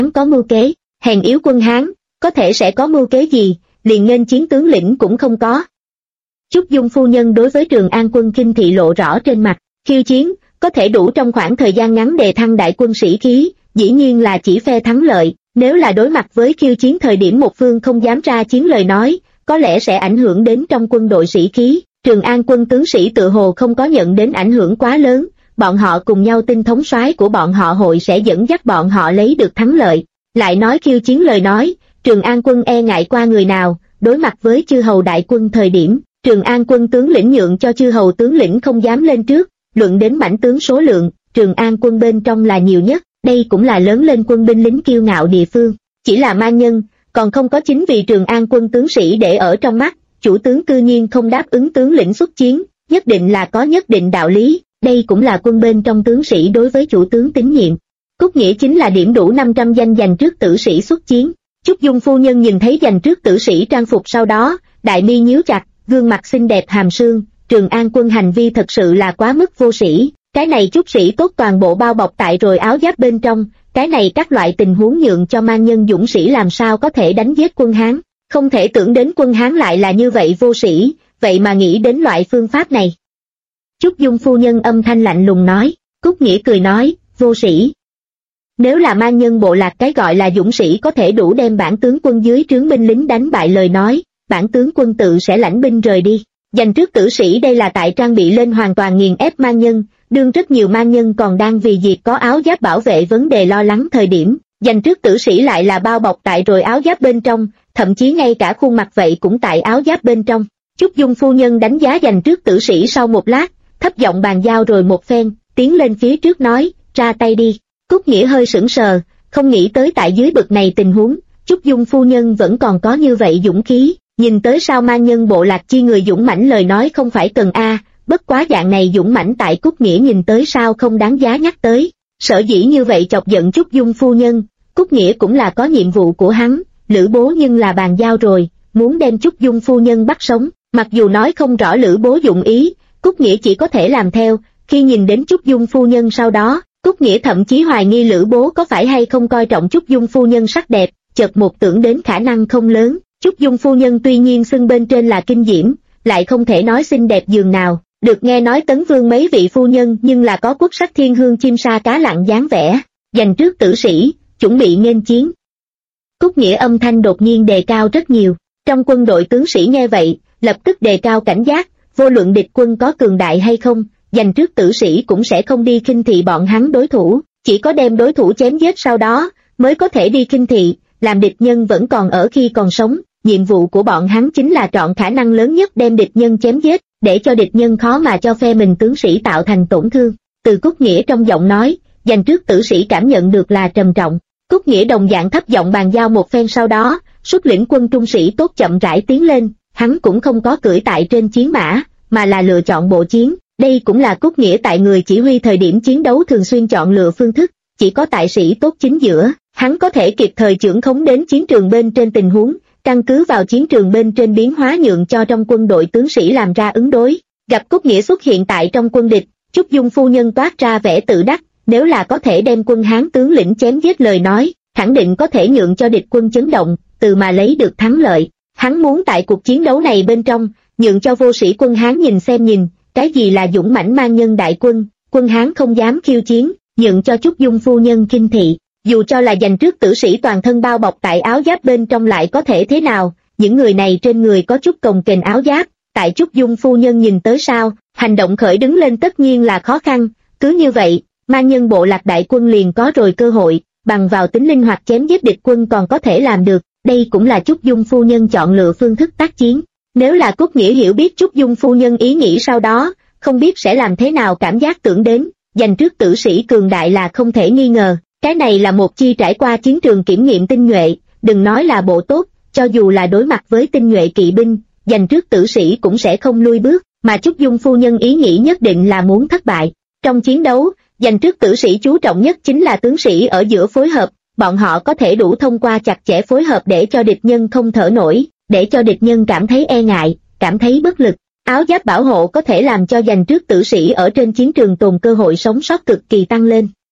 Hắn có mưu kế, hèn yếu quân Hán, có thể sẽ có mưu kế gì, liền nên chiến tướng lĩnh cũng không có. Chúc Dung phu nhân đối với Trường An quân kinh thị lộ rõ trên mặt, khiêu chiến, có thể đủ trong khoảng thời gian ngắn đề thăng đại quân sĩ khí, dĩ nhiên là chỉ phe thắng lợi, nếu là đối mặt với khiêu chiến thời điểm một phương không dám ra chiến lời nói, có lẽ sẽ ảnh hưởng đến trong quân đội sĩ khí. Trường An quân tướng sĩ tự hồ không có nhận đến ảnh hưởng quá lớn, bọn họ cùng nhau tin thống soái của bọn họ hội sẽ dẫn dắt bọn họ lấy được thắng lợi. Lại nói khiêu chiến lời nói, Trường An quân e ngại qua người nào, đối mặt với chư hầu đại quân thời điểm, Trường An quân tướng lĩnh nhượng cho chư hầu tướng lĩnh không dám lên trước, luận đến mãnh tướng số lượng, Trường An quân bên trong là nhiều nhất, đây cũng là lớn lên quân binh lính kiêu ngạo địa phương. Chỉ là man nhân, còn không có chính vì Trường An quân tướng sĩ để ở trong mắt, chủ tướng cư nhiên không đáp ứng tướng lĩnh xuất chiến, nhất định là có nhất định đạo lý, đây cũng là quân bên trong tướng sĩ đối với chủ tướng tín nhiệm. Cúc nghĩa chính là điểm đủ 500 danh dành trước tử sĩ xuất chiến. Chúc Dung phu nhân nhìn thấy dành trước tử sĩ trang phục sau đó, đại mi nhíu chặt, gương mặt xinh đẹp hàm sương, Trường An quân hành vi thật sự là quá mức vô sĩ, cái này chút sĩ tốt toàn bộ bao bọc tại rồi áo giáp bên trong, cái này các loại tình huống nhượng cho man nhân dũng sĩ làm sao có thể đánh giết quân Hán, không thể tưởng đến quân Hán lại là như vậy vô sĩ, vậy mà nghĩ đến loại phương pháp này. Chúc Dung phu nhân âm thanh lạnh lùng nói, Cúc nghĩa cười nói, vô sĩ. Nếu là man nhân bộ lạc cái gọi là dũng sĩ có thể đủ đem bản tướng quân dưới trướng binh lính đánh bại lời nói, bản tướng quân tự sẽ lãnh binh rời đi. Dành trước tử sĩ đây là tại trang bị lên hoàn toàn nghiền ép man nhân, đương rất nhiều man nhân còn đang vì việc có áo giáp bảo vệ vấn đề lo lắng thời điểm, dành trước tử sĩ lại là bao bọc tại rồi áo giáp bên trong, thậm chí ngay cả khuôn mặt vậy cũng tại áo giáp bên trong. Chúc Dung phu nhân đánh giá dành trước tử sĩ sau một lát, thấp giọng bàn giao rồi một phen, tiến lên phía trước nói, ra tay đi. Cúc nghĩa hơi sững sờ, không nghĩ tới tại dưới bực này tình huống, Chúc Dung phu nhân vẫn còn có như vậy dũng khí, nhìn tới sao man nhân bộ lạc chi người dũng mãnh lời nói không phải cần bất quá dạng này dũng mãnh tại Cúc nghĩa nhìn tới sao không đáng giá nhắc tới. Sở dĩ như vậy chọc giận Chúc Dung phu nhân, Cúc nghĩa cũng là có nhiệm vụ của hắn, Lữ Bố nhưng là bàn giao rồi, muốn đem Chúc Dung phu nhân bắt sống, mặc dù nói không rõ Lữ Bố dụng ý, Cúc nghĩa chỉ có thể làm theo. Khi nhìn đến Chúc Dung phu nhân sau đó, Cúc nghĩa thậm chí hoài nghi Lữ Bố có phải hay không coi trọng Chúc Dung phu nhân sắc đẹp, chợt một tưởng đến khả năng không lớn. Chúc Dung phu nhân tuy nhiên xưng bên trên là kinh diễm, lại không thể nói xinh đẹp giường nào, được nghe nói Tấn Vương mấy vị phu nhân nhưng là có quốc sắc thiên hương chim sa cá lặn dáng vẻ, dành trước tử sĩ, chuẩn bị nghênh chiến. Cúc nghĩa âm thanh đột nhiên đề cao rất nhiều, trong quân đội tướng sĩ nghe vậy, lập tức đề cao cảnh giác, vô luận địch quân có cường đại hay không, dành trước tử sĩ cũng sẽ không đi khinh thị bọn hắn đối thủ, chỉ có đem đối thủ chém giết sau đó, mới có thể đi khinh thị, làm địch nhân vẫn còn ở khi còn sống. Nhiệm vụ của bọn hắn chính là trọn khả năng lớn nhất đem địch nhân chém giết, để cho địch nhân khó mà cho phe mình tướng sĩ tạo thành tổn thương. Từ Cúc nghĩa trong giọng nói, dành trước tử sĩ cảm nhận được là trầm trọng. Cúc nghĩa đồng dạng thấp giọng bàn giao một phen sau đó, xuất lĩnh quân trung sĩ tốt chậm rãi tiến lên, hắn cũng không có cưỡi tại trên chiến mã, mà là lựa chọn bộ chiến. Đây cũng là Cúc nghĩa tại người chỉ huy thời điểm chiến đấu thường xuyên chọn lựa phương thức, chỉ có tại sĩ tốt chính giữa, hắn có thể kịp thời chưởng khống đến chiến trường bên trên tình huống, căn cứ vào chiến trường bên trên biến hóa nhượng cho trong quân đội tướng sĩ làm ra ứng đối. Gặp Cúc nghĩa xuất hiện tại trong quân địch, Chúc Dung phu nhân toát ra vẻ tự đắc, nếu là có thể đem quân Hán tướng lĩnh chém giết lời nói, khẳng định có thể nhượng cho địch quân chấn động, từ mà lấy được thắng lợi. Hắn muốn tại cuộc chiến đấu này bên trong, nhượng cho vô sĩ quân Hán nhìn xem nhìn, cái gì là dũng mãnh man nhân đại quân, quân Hán không dám khiêu chiến, nhượng cho Chúc Dung phu nhân kinh thị. Dù cho là dành trước tử sĩ toàn thân bao bọc tại áo giáp bên trong lại có thể thế nào, những người này trên người có chút cồng kềnh áo giáp, tại Chúc Dung phu nhân nhìn tới sao, hành động khởi đứng lên tất nhiên là khó khăn, cứ như vậy, man nhân bộ lạc đại quân liền có rồi cơ hội, bằng vào tính linh hoạt chém giết địch quân còn có thể làm được, đây cũng là Chúc Dung phu nhân chọn lựa phương thức tác chiến. Nếu là Cúc nghĩa hiểu biết Chúc Dung phu nhân ý nghĩ sau đó, không biết sẽ làm thế nào cảm giác tưởng đến, dành trước tử sĩ cường đại là không thể nghi ngờ. Cái này là một chi trải qua chiến trường kiểm nghiệm tinh nhuệ, đừng nói là bộ tốt, cho dù là đối mặt với tinh nhuệ kỵ binh, dành trước tử sĩ cũng sẽ không lui bước, mà Chúc Dung phu nhân ý nghĩ nhất định là muốn thất bại. Trong chiến đấu, dành trước tử sĩ chú trọng nhất chính là tướng sĩ ở giữa phối hợp, bọn họ có thể đủ thông qua chặt chẽ phối hợp để cho địch nhân không thở nổi, để cho địch nhân cảm thấy e ngại, cảm thấy bất lực. Áo giáp bảo hộ có thể làm cho dành trước tử sĩ ở trên chiến trường tồn cơ hội sống sót cực kỳ tăng lên.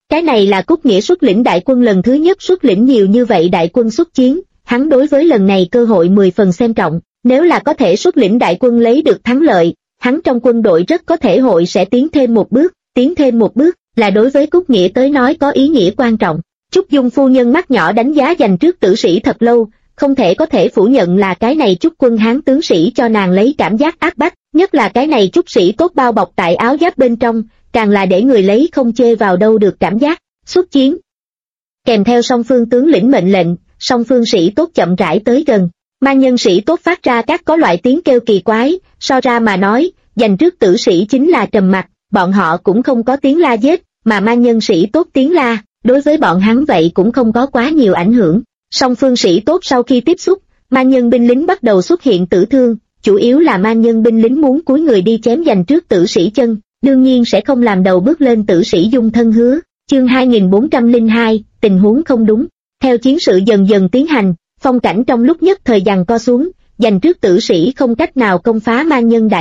Cái này là Cúc Nghĩa xuất lĩnh đại quân lần thứ nhất xuất lĩnh nhiều như vậy đại quân xuất chiến, hắn đối với lần này cơ hội 10 phần xem trọng, nếu là có thể xuất lĩnh đại quân lấy được thắng lợi, hắn trong quân đội rất có thể hội sẽ tiến thêm một bước, là đối với Cúc Nghĩa tới nói có ý nghĩa quan trọng. Trúc Dung phu nhân mắt nhỏ đánh giá dành trước tử sĩ thật lâu, không thể phủ nhận là cái này Trúc quân Hán tướng sĩ cho nàng lấy cảm giác áp bách, nhất là cái này Trúc sĩ tốt bao bọc tại áo giáp bên trong, càng là để người lấy không chê vào đâu được cảm giác. Xuất chiến. Kèm theo song phương tướng lĩnh mệnh lệnh, song phương sĩ tốt chậm rãi tới gần. Man nhân sĩ tốt phát ra các có loại tiếng kêu kỳ quái, so ra mà nói, dành trước tử sĩ chính là trầm mặc, bọn họ cũng không có tiếng la giết, mà man nhân sĩ tốt tiếng la, đối với bọn hắn vậy cũng không có quá nhiều ảnh hưởng. Song phương sĩ tốt sau khi tiếp xúc, man nhân binh lính bắt đầu xuất hiện tử thương, chủ yếu là man nhân binh lính muốn cúi người đi chém dành trước tử sĩ chân, đương nhiên sẽ không làm đầu bước lên tử sĩ dung thân hứa. Chương 2402, tình huống không đúng. Theo chiến sự dần dần tiến hành, phong cảnh trong lúc nhất thời giằng co xuống, dành trước tử sĩ không cách nào công phá man nhân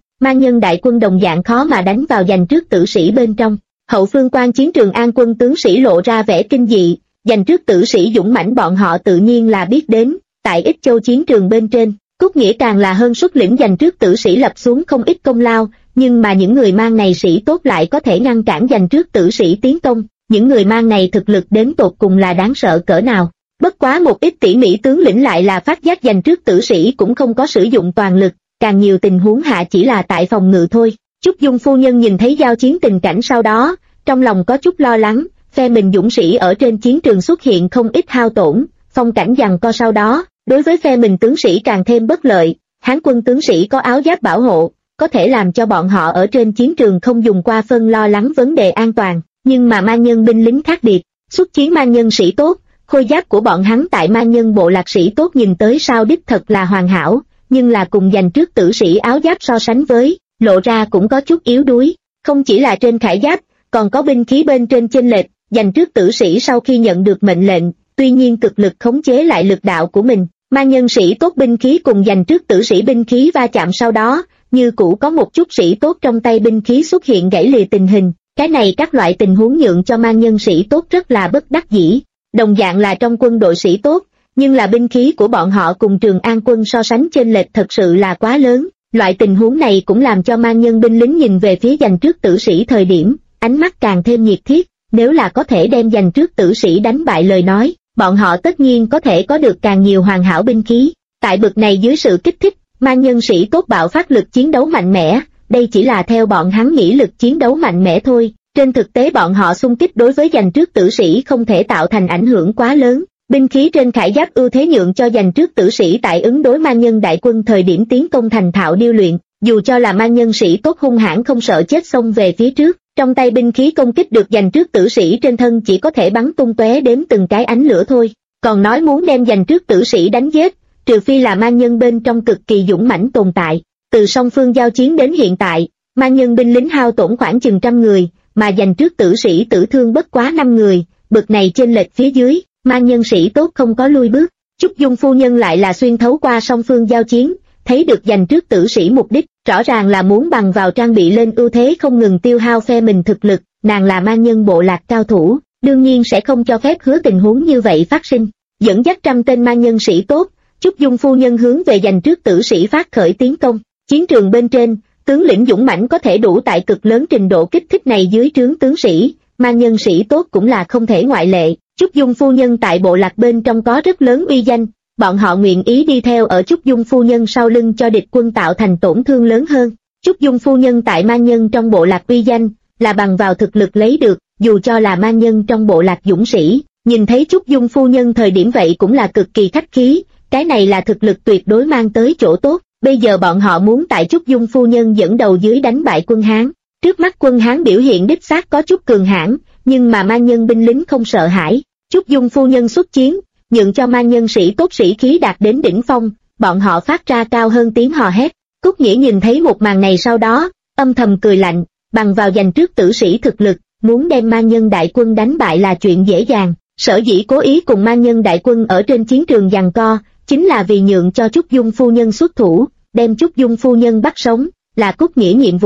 đại quân đồng dạng khó mà đánh vào dành trước tử sĩ bên trong. Hậu phương quan chiến trường An quân tướng sĩ lộ ra vẻ kinh dị, dành trước tử sĩ dũng mãnh bọn họ tự nhiên là biết đến, tại Ích Châu chiến trường bên trên, Cúc Nghĩa càng là hơn xuất lĩnh dành trước tử sĩ lập xuống không ít công lao, nhưng mà những người mang này sĩ tốt lại có thể ngăn cản dành trước tử sĩ tiến công, những người mang này thực lực đến tột cùng là đáng sợ cỡ nào. Bất quá một ít tỉ mỉ tướng lĩnh lại là phát giác dành trước tử sĩ cũng không có sử dụng toàn lực, càng nhiều tình huống hạ chỉ là tại phòng ngự thôi. Trúc Dung phu nhân nhìn thấy giao chiến tình cảnh sau đó, trong lòng có chút lo lắng, phe mình dũng sĩ ở trên chiến trường xuất hiện không ít hao tổn, phong cảnh giằng co sau đó, đối với phe mình tướng sĩ càng thêm bất lợi, Hán quân tướng sĩ có áo giáp bảo hộ, có thể làm cho bọn họ ở trên chiến trường không dùng qua phân lo lắng vấn đề an toàn, nhưng mà man nhân binh lính khác biệt, xuất chiến man nhân sĩ tốt, khôi giáp của bọn hắn tại man nhân bộ lạc sĩ tốt nhìn tới sao đích thật là hoàn hảo, nhưng là cùng dành trước tử sĩ áo giáp so sánh với, lộ ra cũng có chút yếu đuối, không chỉ là trên khải giáp, còn có binh khí bên trên chênh lệch, dành trước tử sĩ sau khi nhận được mệnh lệnh, tuy nhiên cực lực khống chế lại lực đạo của mình, man nhân sĩ tốt binh khí cùng dành trước tử sĩ binh khí va chạm sau đó, như cũ có một chút sĩ tốt trong tay binh khí xuất hiện gãy lìa tình hình, cái này các loại tình huống nhượng cho man nhân sĩ tốt rất là bất đắc dĩ. Đồng dạng là trong quân đội sĩ tốt, nhưng là binh khí của bọn họ cùng Trường An quân so sánh chênh lệch thật sự là quá lớn, loại tình huống này cũng làm cho man nhân binh lính nhìn về phía dành trước tử sĩ thời điểm, ánh mắt càng thêm nhiệt thiết, nếu là có thể đem dành trước tử sĩ đánh bại lời nói, bọn họ tất nhiên có thể có được càng nhiều hoàn hảo binh khí. Tại bực này dưới sự kích thích, man nhân sĩ tốt bạo phát lực chiến đấu mạnh mẽ, đây chỉ là theo bọn hắn nghĩ lực chiến đấu mạnh mẽ thôi. Trên thực tế bọn họ xung kích đối với dành trước tử sĩ không thể tạo thành ảnh hưởng quá lớn, binh khí trên khải giáp ưu thế nhượng cho dành trước tử sĩ tại ứng đối man nhân đại quân thời điểm tiến công thành thạo điêu luyện, dù cho là man nhân sĩ tốt hung hãn không sợ chết xông về phía trước, trong tay binh khí công kích được dành trước tử sĩ trên thân chỉ có thể bắn tung tóe đến từng cái ánh lửa thôi, còn nói muốn đem dành trước tử sĩ đánh giết, trừ phi là man nhân bên trong cực kỳ dũng mãnh tồn tại. Từ song phương giao chiến đến hiện tại, man nhân binh lính hao tổn khoảng chừng 100 người, mà dành trước tử sĩ tử thương bất quá 5 người, bực này chênh lệch phía dưới, man nhân sĩ tốt không có lui bước. Trúc Dung phu nhân lại là xuyên thấu qua song phương giao chiến, thấy được dành trước tử sĩ mục đích, rõ ràng là muốn bằng vào trang bị lên ưu thế không ngừng tiêu hao phe mình thực lực, nàng là man nhân bộ lạc cao thủ, đương nhiên sẽ không cho phép hứa tình huống như vậy phát sinh. Dẫn dắt 100 tên man nhân sĩ tốt, Trúc Dung phu nhân hướng về dành trước tử sĩ phát khởi tiến công, chiến trường bên trên, tướng lĩnh dũng mãnh có thể đủ tại cực lớn trình độ kích thích này dưới trướng tướng sĩ, man nhân sĩ tốt cũng là không thể ngoại lệ. Trúc Dung phu nhân tại bộ lạc bên trong có rất lớn uy danh, bọn họ nguyện ý đi theo ở Trúc Dung phu nhân sau lưng cho địch quân tạo thành tổn thương lớn hơn. Trúc Dung phu nhân tại man nhân trong bộ lạc uy danh, là bằng vào thực lực lấy được, dù cho là man nhân trong bộ lạc dũng sĩ, nhìn thấy Trúc Dung phu nhân thời điểm vậy cũng là cực kỳ khách khí, cái này là thực lực tuyệt đối mang tới chỗ tốt. Bây giờ bọn họ muốn tại Trúc Dung phu nhân dẫn đầu dưới đánh bại quân Hán. Trước mắt quân Hán biểu hiện đích xác có chút cường hãn, nhưng mà man nhân binh lính không sợ hãi. Trúc Dung phu nhân xuất chiến, nhượng cho man nhân sĩ tốt sĩ khí đạt đến đỉnh phong, bọn họ phát ra cao hơn tiếng hò hét. Cúc Nghĩa nhìn thấy một màn này sau đó, âm thầm cười lạnh, bằng vào dành trước tử sĩ thực lực, muốn đem man nhân đại quân đánh bại là chuyện dễ dàng. Sở dĩ cố ý cùng man nhân đại quân ở trên chiến trường giằng co, chính là vì nhượng cho Trúc Dung phu nhân xuất thủ, đem Trúc Dung phu nhân bắt sống, là Cúc Nghĩa nhiệm vụ.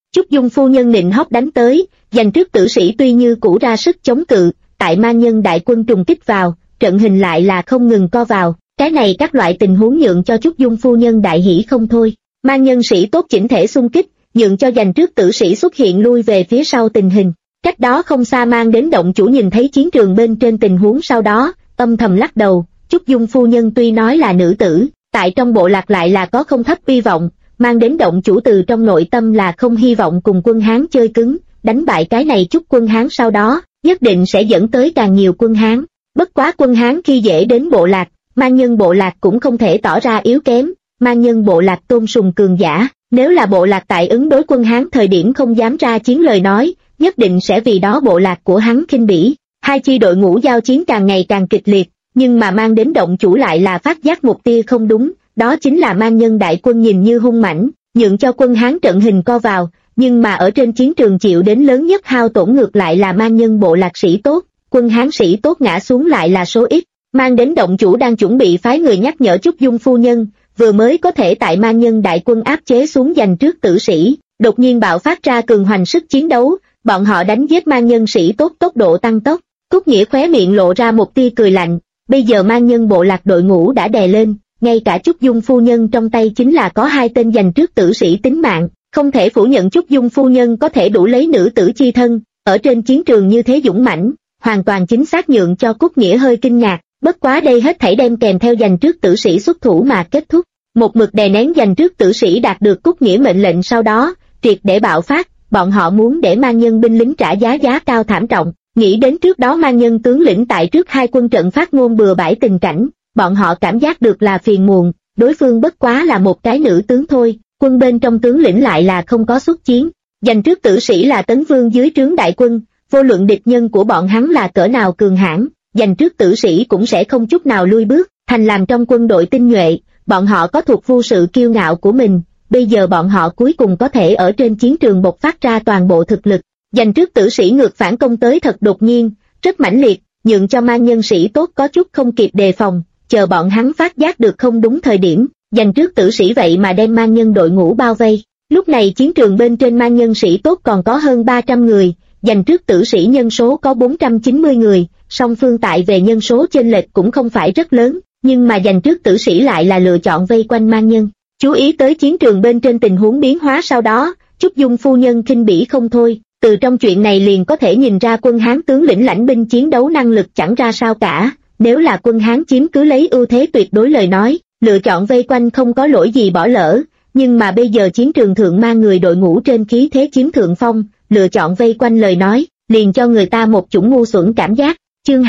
Trúc Dung phu nhân nịnh hót đánh tới, dành trước tử sĩ tuy như cũ ra sức chống cự, tại ma nhân đại quân trùng kích vào, trận hình lại là không ngừng co vào, cái này các loại tình huống nhượng cho Trúc Dung phu nhân đại hỉ không thôi. Ma nhân sĩ tốt chỉnh thể xung kích, nhượng cho dành trước tử sĩ xuất hiện lui về phía sau tình hình. Cách đó không xa Mang đến động chủ nhìn thấy chiến trường bên trên tình huống sau đó, âm thầm lắc đầu, Trúc Dung phu nhân tuy nói là nữ tử, tại trong bộ lạc lại là có không thấp uy vọng, Mang đến động chủ từ trong nội tâm là không hy vọng cùng quân Hán chơi cứng, đánh bại cái này chút quân Hán sau đó, nhất định sẽ dẫn tới càng nhiều quân Hán. Bất quá quân Hán khi dễ đến bộ lạc, Man nhân bộ lạc cũng không thể tỏ ra yếu kém, Man nhân bộ lạc tôn sùng cường giả, nếu là bộ lạc tại ứng đối quân Hán thời điểm không dám ra chiến lời nói, nhất định sẽ vì đó bộ lạc của hắn khinh bỉ. Hai chi đội ngũ giao chiến càng ngày càng kịch liệt, nhưng mà Mang đến động chủ lại là phát giác một tia không đúng, đó chính là Man nhân đại quân nhìn như hung mãnh, nhượng cho quân Hán trận hình co vào, nhưng mà ở trên chiến trường chịu đến lớn nhất hao tổn ngược lại là Man nhân bộ lạc sĩ tốt, quân Hán sĩ tốt ngã xuống lại là số ít. Mang đến động chủ đang chuẩn bị phái người nhắc nhở Trúc Dung phu nhân, vừa mới có thể tại Man nhân đại quân áp chế xuống giành trước tử sĩ, đột nhiên bạo phát ra cường hoành sức chiến đấu, bọn họ đánh giết Man nhân sĩ tốt tốc độ tăng tốc. Cúc Nghĩa khóe miệng lộ ra một tia cười lạnh, bây giờ Man nhân bộ lạc đội ngũ đã đè lên, ngay cả Trúc Dung phu nhân trong tay chính là có 2 tên giành trước tử sĩ tính mạng, không thể phủ nhận Trúc Dung phu nhân có thể đủ lấy nữ tử chi thân, ở trên chiến trường như thế dũng mãnh, hoàn toàn chính xác nhượng cho Cúc Nghĩa hơi kinh ngạc, bất quá đây hết thảy đem kèm theo giành trước tử sĩ xuất thủ mà kết thúc. Một mực đè nén giành trước tử sĩ đạt được Cúc Nghĩa mệnh lệnh sau đó, triệt để bạo phát, bọn họ muốn để Man nhân binh lính trả giá cao thảm trọng. Nghĩ đến trước đó Man nhân tướng lĩnh tại trước 2 quân trận phát ngôn bừa bãi tình cảnh, bọn họ cảm giác được là phiền muộn, đối phương bất quá là một cái nữ tướng thôi, quân bên trong tướng lĩnh lại là không có xuất chiến. Giành trước tử sĩ là Tấn Vương dưới trướng đại quân, vô luận địch nhân của bọn hắn là cỡ nào cường hãn, giành trước tử sĩ cũng sẽ không chút nào lui bước, thành làm trong quân đội tinh nhuệ, bọn họ có thuộc vô sự kiêu ngạo của mình, bây giờ bọn họ cuối cùng có thể ở trên chiến trường bộc phát ra toàn bộ thực lực. Giành trước tử sĩ ngược phản công tới thật đột nhiên, rất mãnh liệt, nhượng cho Man nhân sĩ tốt có chút không kịp đề phòng, chờ bọn hắn phát giác được không đúng thời điểm, giành trước tử sĩ vậy mà đem Man nhân đội ngũ bao vây. Lúc này chiến trường bên trên Man nhân sĩ tốt còn có hơn 300 người, giành trước tử sĩ nhân số có 490 người, song phương tại về nhân số chênh lệch cũng không phải rất lớn, nhưng mà giành trước tử sĩ lại là lựa chọn vây quanh Man nhân. Chú ý tới chiến trường bên trên tình huống biến hóa sau đó, Trúc Dung phu nhân khinh bỉ không thôi, từ trong chuyện này liền có thể nhìn ra quân Hán tướng lĩnh lãnh binh chiến đấu năng lực chẳng ra sao cả, nếu là quân Hán chiếm cứ lấy ưu thế tuyệt đối lời nói, lựa chọn vây quanh không có lỗi gì bỏ lỡ, nhưng mà bây giờ chiến trường thượng Ma người đội ngũ trên khí thế chiếm thượng phong, lựa chọn vây quanh lời nói, liền cho người ta một chủng ngu xuẩn cảm giác. Chương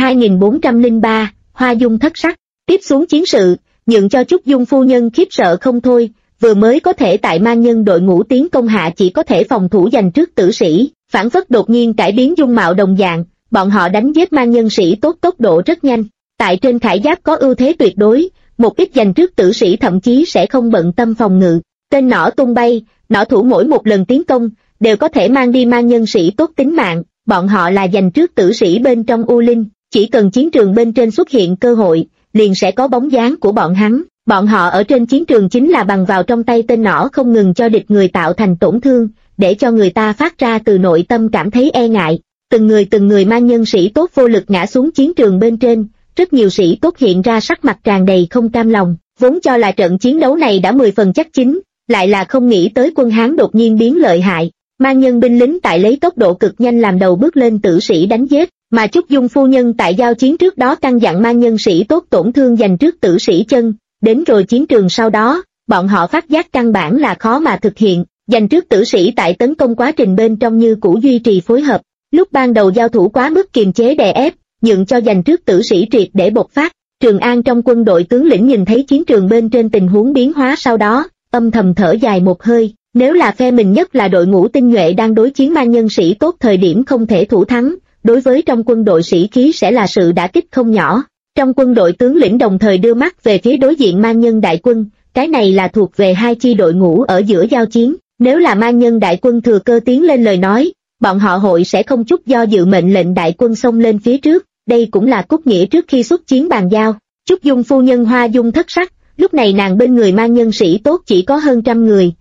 2403, Hoa Dung thất sắc, tiếp xuống chiến sự, nhượng cho Trúc Dung phu nhân khiếp sợ không thôi, vừa mới có thể tại Man nhân đội ngũ tiến công hạ chỉ có thể phòng thủ giành trước tử sĩ, phản phất đột nhiên cải biến dung mạo đồng dạng, bọn họ đánh giết Man nhân sĩ tốt tốc độ rất nhanh, tại trên khải giáp có ưu thế tuyệt đối, một ít giành trước tử sĩ thậm chí sẽ không bận tâm phòng ngự, tên nỏ tung bay, nỏ thủ mỗi một lần tiến công, đều có thể mang đi Man nhân sĩ tốt tính mạng, bọn họ là giành trước tử sĩ bên trong U Linh, chỉ cần chiến trường bên trên xuất hiện cơ hội, liền sẽ có bóng dáng của bọn hắn. Bọn họ ở trên chiến trường chính là bằng vào trong tay tên nỏ không ngừng cho địch người tạo thành tổn thương, để cho người ta phát ra từ nội tâm cảm thấy e ngại. Từng người Man nhân sĩ tốt vô lực ngã xuống chiến trường bên trên, rất nhiều sĩ tốt hiện ra sắc mặt tràn đầy không cam lòng, vốn cho là trận chiến đấu này đã 10 phần chắc chín, lại là không nghĩ tới quân Hán đột nhiên biến lợi hại. Man nhân binh lính tại lấy tốc độ cực nhanh làm đầu bước lên tử sĩ đánh giết, mà Trúc Dung phu nhân tại giao chiến trước đó căn dặn Man nhân sĩ tốt tổn thương dành trước tử sĩ chân. Đến rồi chiến trường sau đó, bọn họ phát giác căn bản là khó mà thực hiện, dành trước tử sĩ tại tấn công quá trình bên trong như cũ duy trì phối hợp, lúc ban đầu giao thủ quá mức kiềm chế đè ép, nhượng cho dành trước tử sĩ triệt để bộc phát. Trường An trong quân đội tướng lĩnh nhìn thấy chiến trường bên trên tình huống biến hóa sau đó, âm thầm thở dài một hơi, nếu là phe mình nhất là đội ngũ tinh nhuệ đang đối chiến Man nhân sĩ tốt thời điểm không thể thủ thắng, đối với trong quân đội sĩ khí sẽ là sự đả kích không nhỏ. Trong quân đội tướng lĩnh đồng thời đưa mắt về phía đối diện Man nhân đại quân, cái này là thuộc về hai chi đội ngũ ở giữa giao chiến, nếu là Man nhân đại quân thừa cơ tiến lên lời nói, bọn họ hội sẽ không chút do dự mệnh lệnh đại quân xông lên phía trước, đây cũng là Cúc Nghĩa trước khi xuất chiến bàn giao. Trúc Dung phu nhân Hoa Dung thất sắc, lúc này nàng bên người Man nhân sĩ tốt chỉ có hơn trăm người,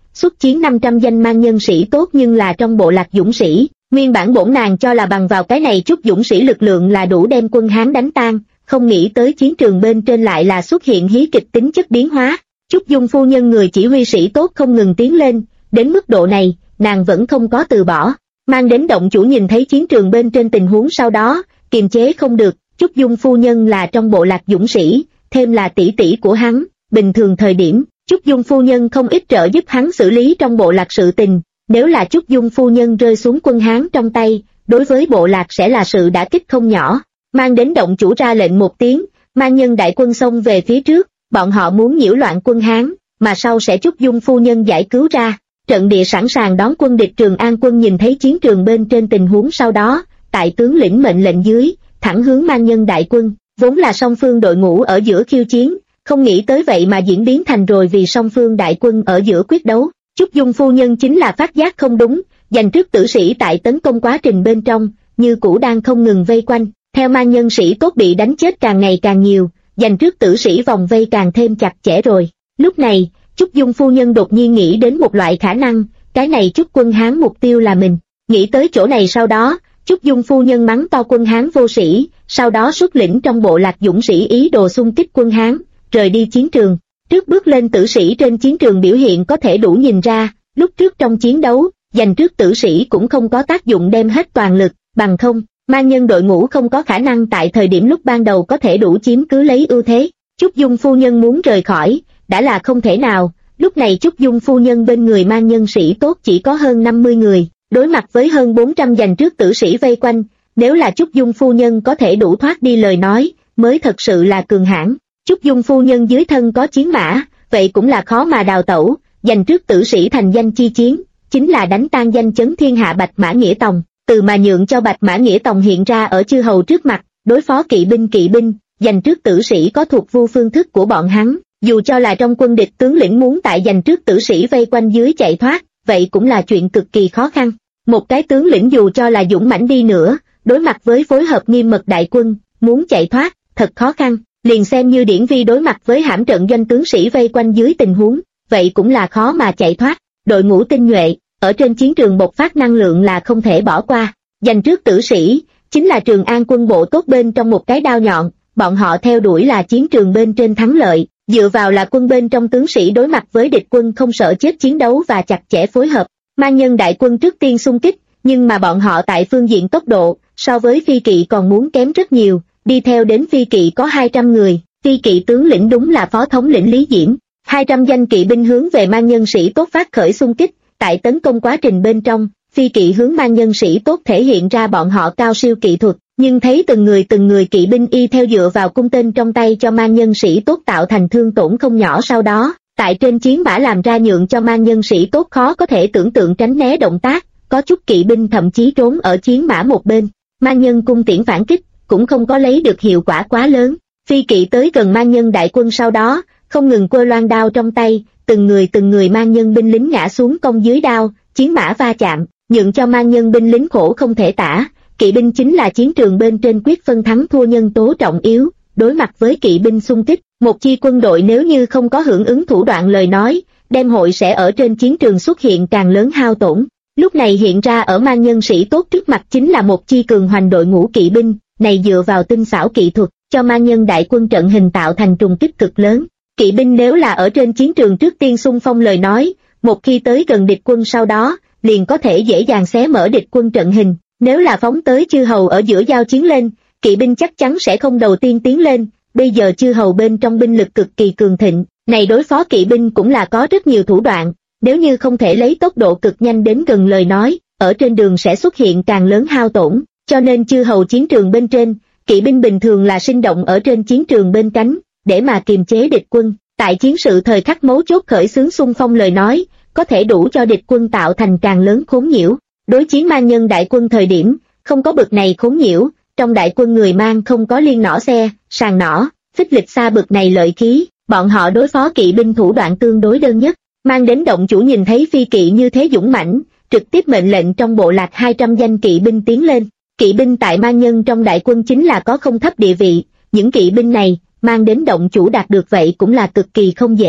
xuất chiến 500 danh mang nhân sĩ tốt nhưng là trong bộ lạc dũng sĩ. Nguyên bản bổn nàng cho là bằng vào cái này chút dũng sĩ lực lượng là đủ đem quân Hán đánh tan, không nghĩ tới chiến trường bên trên lại là xuất hiện hí kịch tính chất biến hóa. Trúc Dung phu nhân người chỉ huy sĩ tốt không ngừng tiến lên, đến mức độ này, nàng vẫn không có từ bỏ. Mang đến động chủ nhìn thấy chiến trường bên trên tình huống sau đó, kiềm chế không được. Trúc Dung phu nhân là trong bộ lạc dũng sĩ, thêm là tỷ tỷ của hắn, bình thường thời điểm, Trúc Dung phu nhân không ít trợ giúp hắn xử lý trong bộ lạc sự tình, nếu là Trúc Dung phu nhân rơi xuống quân Hán trong tay, đối với bộ lạc sẽ là sự đả kích không nhỏ. Mang đến động chủ ra lệnh một tiếng, mang nhân đại quân xông về phía trước, bọn họ muốn nhiễu loạn quân Hán, mà sau sẽ Trúc Dung phu nhân giải cứu ra. Trận địa sẵn sàng đón quân địch Trường An quân nhìn thấy chiến trường bên trên tình huống sau đó, tại tướng lĩnh mệnh lệnh dưới, thẳng hướng mang nhân đại quân, vốn là song phương đội ngũ ở giữa khiêu chiến, không nghĩ tới vậy mà diễn biến thành rồi vì song phương đại quân ở giữa quyết đấu. Trúc Dung phu nhân chính là phát giác không đúng, dành trước tử sĩ tại tấn công quá trình bên trong, như cũ đang không ngừng vây quanh, theo mang nhân sĩ tốt bị đánh chết càng ngày càng nhiều, dành trước tử sĩ vòng vây càng thêm chặt chẽ rồi. Lúc này, Trúc Dung phu nhân đột nhiên nghĩ đến một loại khả năng, cái này Trúc quân Hán mục tiêu là mình. Nghĩ tới chỗ này sau đó, Trúc Dung phu nhân mắng to quân Hán vô sĩ, sau đó xuất lĩnh trong bộ lạc dũng sĩ ý đồ xung kích quân Hán, rời đi chiến trường. Trước bước lên tử sĩ trên chiến trường biểu hiện có thể đủ nhìn ra, lúc trước trong chiến đấu, dành trước tử sĩ cũng không có tác dụng đem hết toàn lực, bằng không, mang nhân đội ngũ không có khả năng tại thời điểm lúc ban đầu có thể đủ chiếm cứ lấy ưu thế. Trúc Dung phu nhân muốn rời khỏi, đã là không thể nào, lúc này Trúc Dung phu nhân bên người mang nhân sĩ tốt chỉ có hơn 50 người, đối mặt với hơn 400 dành trước tử sĩ vây quanh, nếu là Trúc Dung phu nhân có thể đủ thoát đi lời nói, mới thật sự là cường hãn. Trúc Dung phu nhân dưới thân có chiến mã, vậy cũng là khó mà đào tẩu, dành trước tử sĩ thành danh chi chiến, chính là đánh tan danh chấn thiên hạ Bạch Mã Nghĩa Tòng, từ mà nhượng cho Bạch Mã Nghĩa Tòng hiện ra ở chư hầu trước mặt, đối phó kỵ binh, dành trước tử sĩ có thuộc vu phương thức của bọn hắn, dù cho là trong quân địch tướng lĩnh muốn tại dành trước tử sĩ vây quanh dưới chạy thoát, vậy cũng là chuyện cực kỳ khó khăn. Một cái tướng lĩnh dù cho là dũng mãnh đi nữa, đối mặt với phối hợp nghiêm mật đại quân, muốn chạy thoát, thật khó khăn. Liền xem như Điển Vi đối mặt với hãm trận doanh tướng sĩ vây quanh dưới tình huống, vậy cũng là khó mà chạy thoát. Đội ngũ tinh nhuệ, ở trên chiến trường bộc phát năng lượng là không thể bỏ qua. Dành trước tử sĩ, chính là Trường An quân bộ tốt bên trong một cái đao nhọn, bọn họ theo đuổi là chiến trường bên trên thắng lợi, dựa vào là quân bên trong tướng sĩ đối mặt với địch quân không sợ chết chiến đấu và chặt chẽ phối hợp. Mang nhân đại quân trước tiên xung kích, nhưng mà bọn họ tại phương diện tốc độ, so với phi kỵ còn muốn kém rất nhiều. Đi theo đến phi kỵ có 200 người, phi kỵ tướng lĩnh đúng là phó thống lĩnh Lý Diễm. 200 danh kỵ binh hướng về mang nhân sĩ tốt phát khởi xung kích, tại tấn công quá trình bên trong, phi kỵ hướng mang nhân sĩ tốt thể hiện ra bọn họ cao siêu kỹ thuật, nhưng thấy từng người kỵ binh y theo dựa vào cung tên trong tay cho mang nhân sĩ tốt tạo thành thương tổn không nhỏ sau đó, tại trên chiến mã làm ra nhượng cho mang nhân sĩ tốt khó có thể tưởng tượng tránh né động tác, có chút kỵ binh thậm chí trốn ở chiến mã một bên, mang nhân cung tiễn phản kích, cũng không có lấy được hiệu quả quá lớn. Phi kỵ tới gần mang nhân đại quân sau đó, không ngừng quơ loan đao trong tay, từng người mang nhân binh lính ngã xuống cong dưới đao, chiến mã va chạm, nhượng cho mang nhân binh lính khổ không thể tả. Kỵ binh chính là chiến trường bên trên quyết phân thắng thua nhân tố trọng yếu, đối mặt với kỵ binh xung kích, một chi quân đội nếu như không có hưởng ứng thủ đoạn lời nói, đem hội sẽ ở trên chiến trường xuất hiện càng lớn hao tổn. Lúc này hiện ra ở mang nhân sĩ tốt trước mặt chính là một chi cường hoành đội ngũ kỵ binh, này dựa vào tinh xảo kỹ thuật, cho mang nhân đại quân trận hình tạo thành trùng kích cực lớn. Kỵ binh nếu là ở trên chiến trường trước tiên xung phong lời nói, một khi tới gần địch quân sau đó, liền có thể dễ dàng xé mở địch quân trận hình. Nếu là phóng tới chư hầu ở giữa giao chiến lên, kỵ binh chắc chắn sẽ không đầu tiên tiến lên, bây giờ chư hầu bên trong binh lực cực kỳ cường thịnh, này đối phó kỵ binh cũng là có rất nhiều thủ đoạn, nếu như không thể lấy tốc độ cực nhanh đến gần lời nói, ở trên đường sẽ xuất hiện càng lớn hao tổn. Cho nên chư hầu chiến trường bên trên, kỵ binh bình thường là sinh động ở trên chiến trường bên cánh, để mà kiềm chế địch quân, tại chiến sự thời khắc mấu chốt khởi xướng xung phong lời nói, có thể đủ cho địch quân tạo thành càng lớn khốn nhiễu. Đối chiến mang nhân đại quân thời điểm, không có bực này khốn nhiễu, trong đại quân người mang không có liên nỏ xe, sàng nỏ, phích lịch xa bực này lợi khí, bọn họ đối phó kỵ binh thủ đoạn tương đối đơn nhất. Mang đến động chủ nhìn thấy phi kỵ như thế dũng mãnh, trực tiếp mệnh lệnh trong bộ lạc 200 danh kỵ binh tiến lên. Kỵ binh tại mang nhân trong đại quân chính là có không thấp địa vị, những kỵ binh này, mang đến động chủ đạt được vậy cũng là cực kỳ không dễ.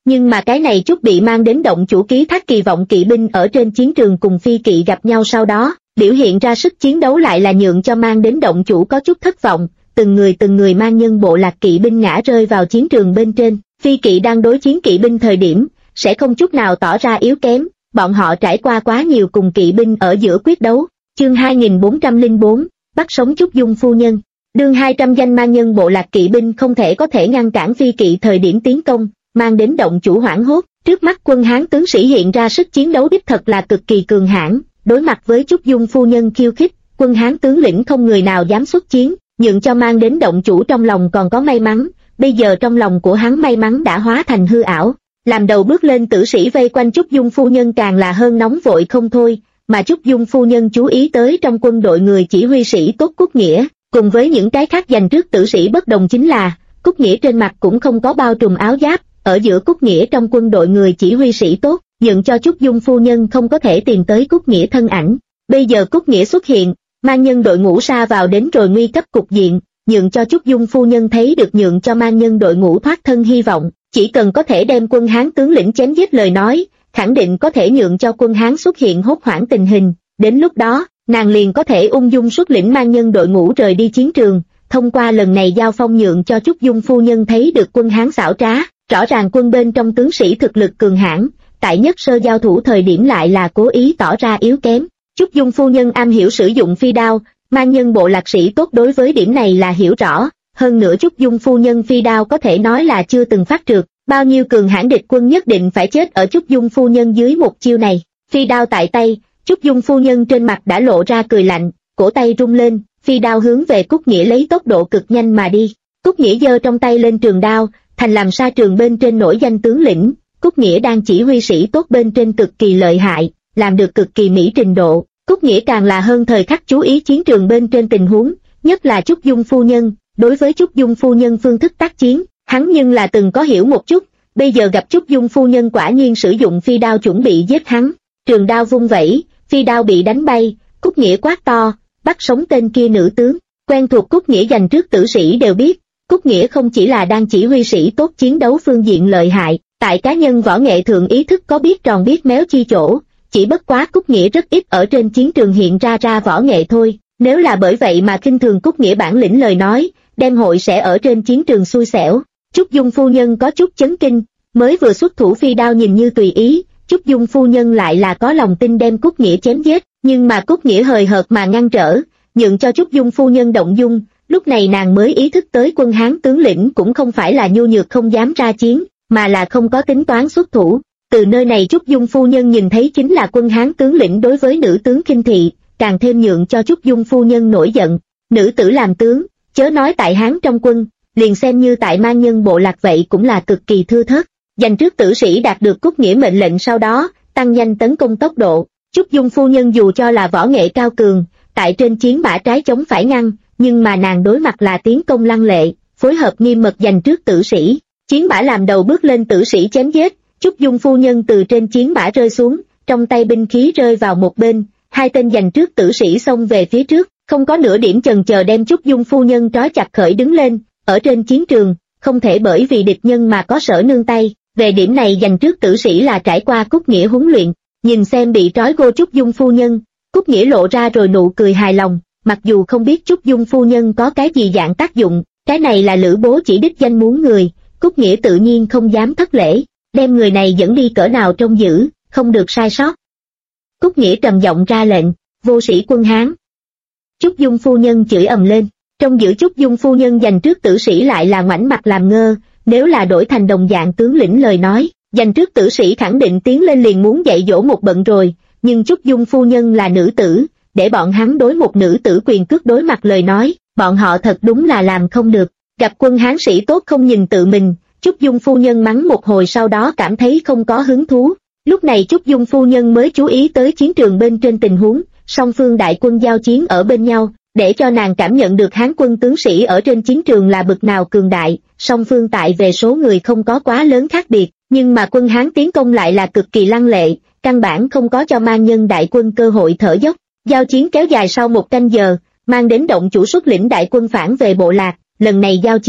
nhưng mà cái này chút bị mang đến động chủ ký thác kỳ vọng kỵ binh ở trên chiến trường cùng phi kỵ gặp nhau sau đó, biểu hiện ra sức chiến đấu lại là nhượng cho mang đến động chủ có chút thất vọng, từng người mang nhân bộ lạc kỵ binh ngã rơi vào chiến trường bên trên, phi kỵ đang đối chiến kỵ binh thời điểm, sẽ không chút nào tỏ ra yếu kém, bọn họ trải qua quá nhiều cùng kỵ binh ở giữa quyết đấu. Chương 2404, bắt sống Trúc Dung phu nhân. Đương 200 danh mang nhân bộ lạc kỵ binh không thể ngăn cản phi kỵ thời điểm tiến công, mang đến động chủ hoảng hốt, trước mắt quân Hán tướng sĩ hiện ra sức chiến đấu đích thật là cực kỳ cường hãn, đối mặt với Trúc Dung phu nhân khiêu khích, quân Hán tướng lĩnh không người nào dám xuất chiến, nhượng cho mang đến động chủ trong lòng còn có may mắn, bây giờ trong lòng của hắn may mắn đã hóa thành hư ảo. Làm đầu bước lên tử sĩ vây quanh Trúc Dung phu nhân càng là hơn nóng vội không thôi, mà Trúc Dung phu nhân chú ý tới trong quân đội người chỉ huy sĩ tốt Cúc Nghĩa, cùng với những cái khác dành trước tử sĩ bất đồng chính là, Cúc Nghĩa trên mặt cũng không có bao trùm áo giáp, ở giữa Cúc Nghĩa trong quân đội người chỉ huy sĩ tốt, nhượng cho Trúc Dung phu nhân không có thể tìm tới Cúc Nghĩa thân ảnh. Bây giờ Cúc Nghĩa xuất hiện, mang nhân đội ngũ sa vào đến rồi nguy cấp cục diện, nhượng cho Trúc Dung phu nhân thấy được nhượng cho mang nhân đội ngũ thoát thân hy vọng, chỉ cần có thể đem quân Hán tướng lĩnh chém giết lời nói, khẳng định có thể nhượng cho quân Hán xuất hiện hốt hoảng tình hình, đến lúc đó, nàng liền có thể ung dung xuất lĩnh mang nhân đội ngũ rời đi chiến trường, thông qua lần này giao phong nhượng cho Trúc Dung phu nhân thấy được quân Hán xảo trá, rõ ràng quân bên trong tướng sĩ thực lực cường hãn, tại nhất sơ giao thủ thời điểm lại là cố ý tỏ ra yếu kém. Trúc Dung phu nhân am hiểu sử dụng phi đao, mang nhân bộ lạc sĩ tốt đối với điểm này là hiểu rõ, hơn nữa Trúc Dung phu nhân phi đao có thể nói là chưa từng phát trượt, bao nhiêu cường hãn địch quân nhất định phải chết ở Trúc Dung phu nhân dưới một chiêu này. Phi đao tại tay, Trúc Dung phu nhân trên mặt đã lộ ra cười lạnh, cổ tay rung lên, phi đao hướng về Cúc Nghĩa lấy tốc độ cực nhanh mà đi. Cúc Nghĩa giơ trong tay lên trường đao, thành làm sa trường bên trên nổi danh tướng lĩnh, Cúc Nghĩa đang chỉ huy sĩ tốt bên trên cực kỳ lợi hại, làm được cực kỳ mỹ trình độ. Cúc Nghĩa càng là hơn thời khắc chú ý chiến trường bên trên tình huống, nhất là Trúc Dung phu nhân, đối với Trúc Dung phu nhân phương thức tác chiến, hắn nhưng là từng có hiểu một chút, bây giờ gặp Trúc Dung phu nhân quả nhiên sử dụng phi đao chuẩn bị giết hắn, trường đao vung vẩy, phi đao bị đánh bay, Cúc Nghĩa quát to, bắt sống tên kia nữ tướng. Quen thuộc Cúc Nghĩa dành trước tử sĩ đều biết, Cúc Nghĩa không chỉ là đang chỉ huy sĩ tốt chiến đấu phương diện lợi hại, tại cá nhân võ nghệ thượng ý thức có biết tròn biết méo chi chỗ, chỉ bất quá Cúc Nghĩa rất ít ở trên chiến trường hiện ra võ nghệ thôi, nếu là bởi vậy mà khinh thường Cúc Nghĩa bản lĩnh lời nói, đem hội sẽ ở trên chiến trường xui xẻo. Trúc Dung phu nhân có chút chấn kinh, mới vừa xuất thủ phi đao nhìn như tùy ý, Trúc Dung phu nhân lại là có lòng tin đem Cúc Nghĩa chém giết, nhưng mà Cúc Nghĩa hời hợt mà ngăn trở, nhượng cho Trúc Dung phu nhân động dung, lúc này nàng mới ý thức tới quân Hán tướng lĩnh cũng không phải là nhu nhược không dám ra chiến, mà là không có tính toán xuất thủ. Từ nơi này Trúc Dung phu nhân nhìn thấy chính là quân Hán tướng lĩnh đối với nữ tướng khinh thị, càng thêm nhượng cho Trúc Dung phu nhân nổi giận. Nữ tử làm tướng, chớ nói tại Hán trong quân, liền xem như tại mang nhân bộ lạc vậy cũng là cực kỳ thưa thớt. Dành trước tử sĩ đạt được Cúc Nghĩa mệnh lệnh sau đó, tăng nhanh tấn công tốc độ. Trúc Dung phu nhân dù cho là võ nghệ cao cường, tại trên chiến mã trái chống phải ngăn, nhưng mà nàng đối mặt là tiến công lăng lệ, phối hợp nghiêm mật dành trước tử sĩ. Chiến mã làm đầu bước lên tử sĩ chém giết, Trúc Dung phu nhân từ trên chiến mã rơi xuống, trong tay binh khí rơi vào một bên, hai tên dành trước tử sĩ xông về phía trước, không có nửa điểm chần chờ đem Trúc Dung phu nhân trói chặt khởi đứng lên, ở trên chiến trường, không thể bởi vì địch nhân mà có sở nương tay, về điểm này dành trước tử sĩ là trải qua Cúc Nghĩa huấn luyện, nhìn xem bị trói gô Trúc Dung phu nhân, Cúc Nghĩa lộ ra rồi nụ cười hài lòng, mặc dù không biết Trúc Dung phu nhân có cái gì dạng tác dụng, cái này là Lữ Bố chỉ đích danh muốn người, Cúc Nghĩa tự nhiên không dám thất lễ, đem người này dẫn đi cỡ nào trông giữ, không được sai sót. Cúc Nghĩa trầm giọng ra lệnh, vô sĩ quân Hán. Trúc Dung phu nhân chửi ầm lên, trong giữa Trúc Dung phu nhân dành trước tử sĩ lại là ngoảnh mặt làm ngơ, nếu là đổi thành đồng dạng tướng lĩnh lời nói, dành trước tử sĩ khẳng định tiến lên liền muốn dạy dỗ một bận rồi, nhưng Trúc Dung phu nhân là nữ tử, để bọn hắn đối một nữ tử quyền cước đối mặt lời nói, bọn họ thật đúng là làm không được. Gặp quân Hán sĩ tốt không nhìn tự mình, Trúc Dung phu nhân mắng một hồi sau đó cảm thấy không có hứng thú. Lúc này Trúc Dung phu nhân mới chú ý tới chiến trường bên trên tình huống, song phương đại quân giao chiến ở bên nhau, để cho nàng cảm nhận được Hán quân tướng sĩ ở trên chiến trường là bực nào cường đại, song phương tại về số người không có quá lớn khác biệt, nhưng mà quân Hán tiến công lại là cực kỳ lăng lệ, căn bản không có cho mang nhân đại quân cơ hội thở dốc. Giao chiến kéo dài sau một canh giờ, mang đến động chủ xuất lĩnh đại quân phản về bộ lạc, lần này giao chiến,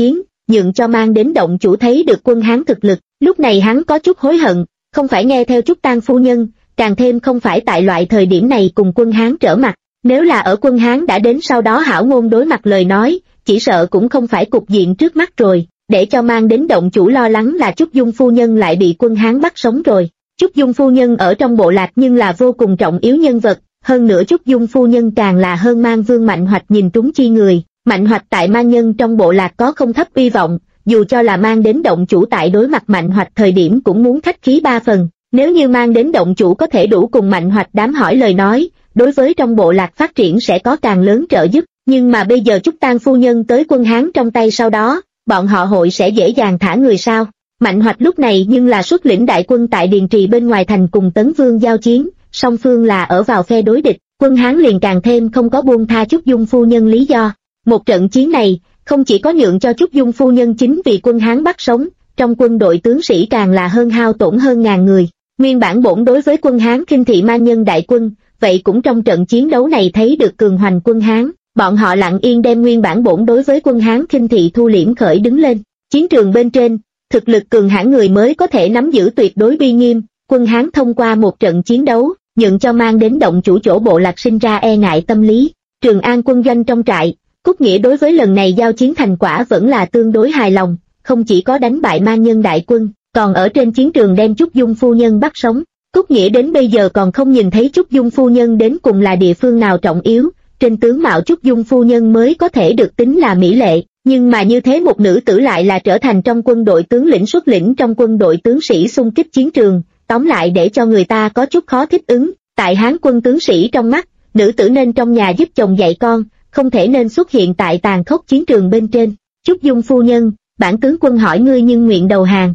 nhượng cho mang đến động chủ thấy được Quân Hán thực lực. Lúc này hắn có chút hối hận, không phải nghe theo Trúc Tang phu nhân, càng thêm không phải tại loại thời điểm này cùng Quân Hán trở mặt. Nếu là ở Quân Hán đã đến sau đó hảo ngôn đối mặt lời nói, chỉ sợ cũng không phải cục diện trước mắt rồi. Để cho mang đến động chủ lo lắng là Trúc Dung phu nhân lại bị Quân Hán bắt sống rồi. Trúc Dung phu nhân ở trong bộ lạc nhưng là vô cùng trọng yếu nhân vật, hơn nữa Trúc Dung phu nhân càng là hơn Mang Vương Mạnh Hoạch nhìn trúng chi người. Mạnh Hoạch tại Mang nhân trong bộ lạc có không thấp uy vọng, dù cho là mang đến động chủ tại đối mặt Mạnh Hoạch thời điểm cũng muốn khách khí 3 phần. Nếu như mang đến động chủ có thể đủ cùng Mạnh Hoạch đám hỏi lời nói, đối với trong bộ lạc phát triển sẽ có càng lớn trợ giúp. Nhưng mà bây giờ Trúc Tang phu nhân tới Quân Hán trong tay sau đó, bọn họ hội sẽ dễ dàng thả người sao? Mạnh Hoạch lúc này nhưng là xuất lĩnh đại quân tại Điền Trì bên ngoài thành cùng Tấn Vương giao chiến, song phương là ở vào phe đối địch, Quân Hán liền càng thêm không có buông tha Trúc Dung phu nhân lý do. Một trận chiến này, không chỉ có nhượng cho Trúc Dung phu nhân chính vì Quân Hán bắt sống, trong quân đội tướng sĩ càng là hơn hao tổn hơn ngàn người. Nguyên bản bổn đối với Quân Hán khinh thị man nhân đại quân, vậy cũng trong trận chiến đấu này thấy được cường hoành Quân Hán, bọn họ lặng yên đem nguyên bản bổn đối với Quân Hán khinh thị thu liễm khởi đứng lên. Chiến trường bên trên, thực lực cường hãn người mới có thể nắm giữ tuyệt đối uy nghiêm, Quân Hán thông qua một trận chiến đấu, nhượng cho mang đến động chủ chỗ bộ lạc sinh ra e ngại tâm lý. Trường An quân doanh trong trại, Cúc Nghĩa đối với lần này giao chiến thành quả vẫn là tương đối hài lòng, không chỉ có đánh bại man nhân đại quân, còn ở trên chiến trường đem Trúc Dung phu nhân bắt sống. Cúc Nghĩa đến bây giờ còn không nhìn thấy Trúc Dung phu nhân đến cùng là địa phương nào trọng yếu, trên tướng mạo Trúc Dung phu nhân mới có thể được tính là mỹ lệ, nhưng mà như thế một nữ tử lại là trở thành trong quân đội tướng lĩnh xuất lĩnh trong quân đội tướng sĩ xung kích chiến trường, tóm lại để cho người ta có chút khó thích ứng. Tại Hán quân tướng sĩ trong mắt, nữ tử nên trong nhà giúp chồng dạy con, không thể nên xuất hiện tại tàn khốc chiến trường bên trên. Trúc Dung phu nhân, bản tướng quân hỏi ngươi nhưng nguyện đầu hàng.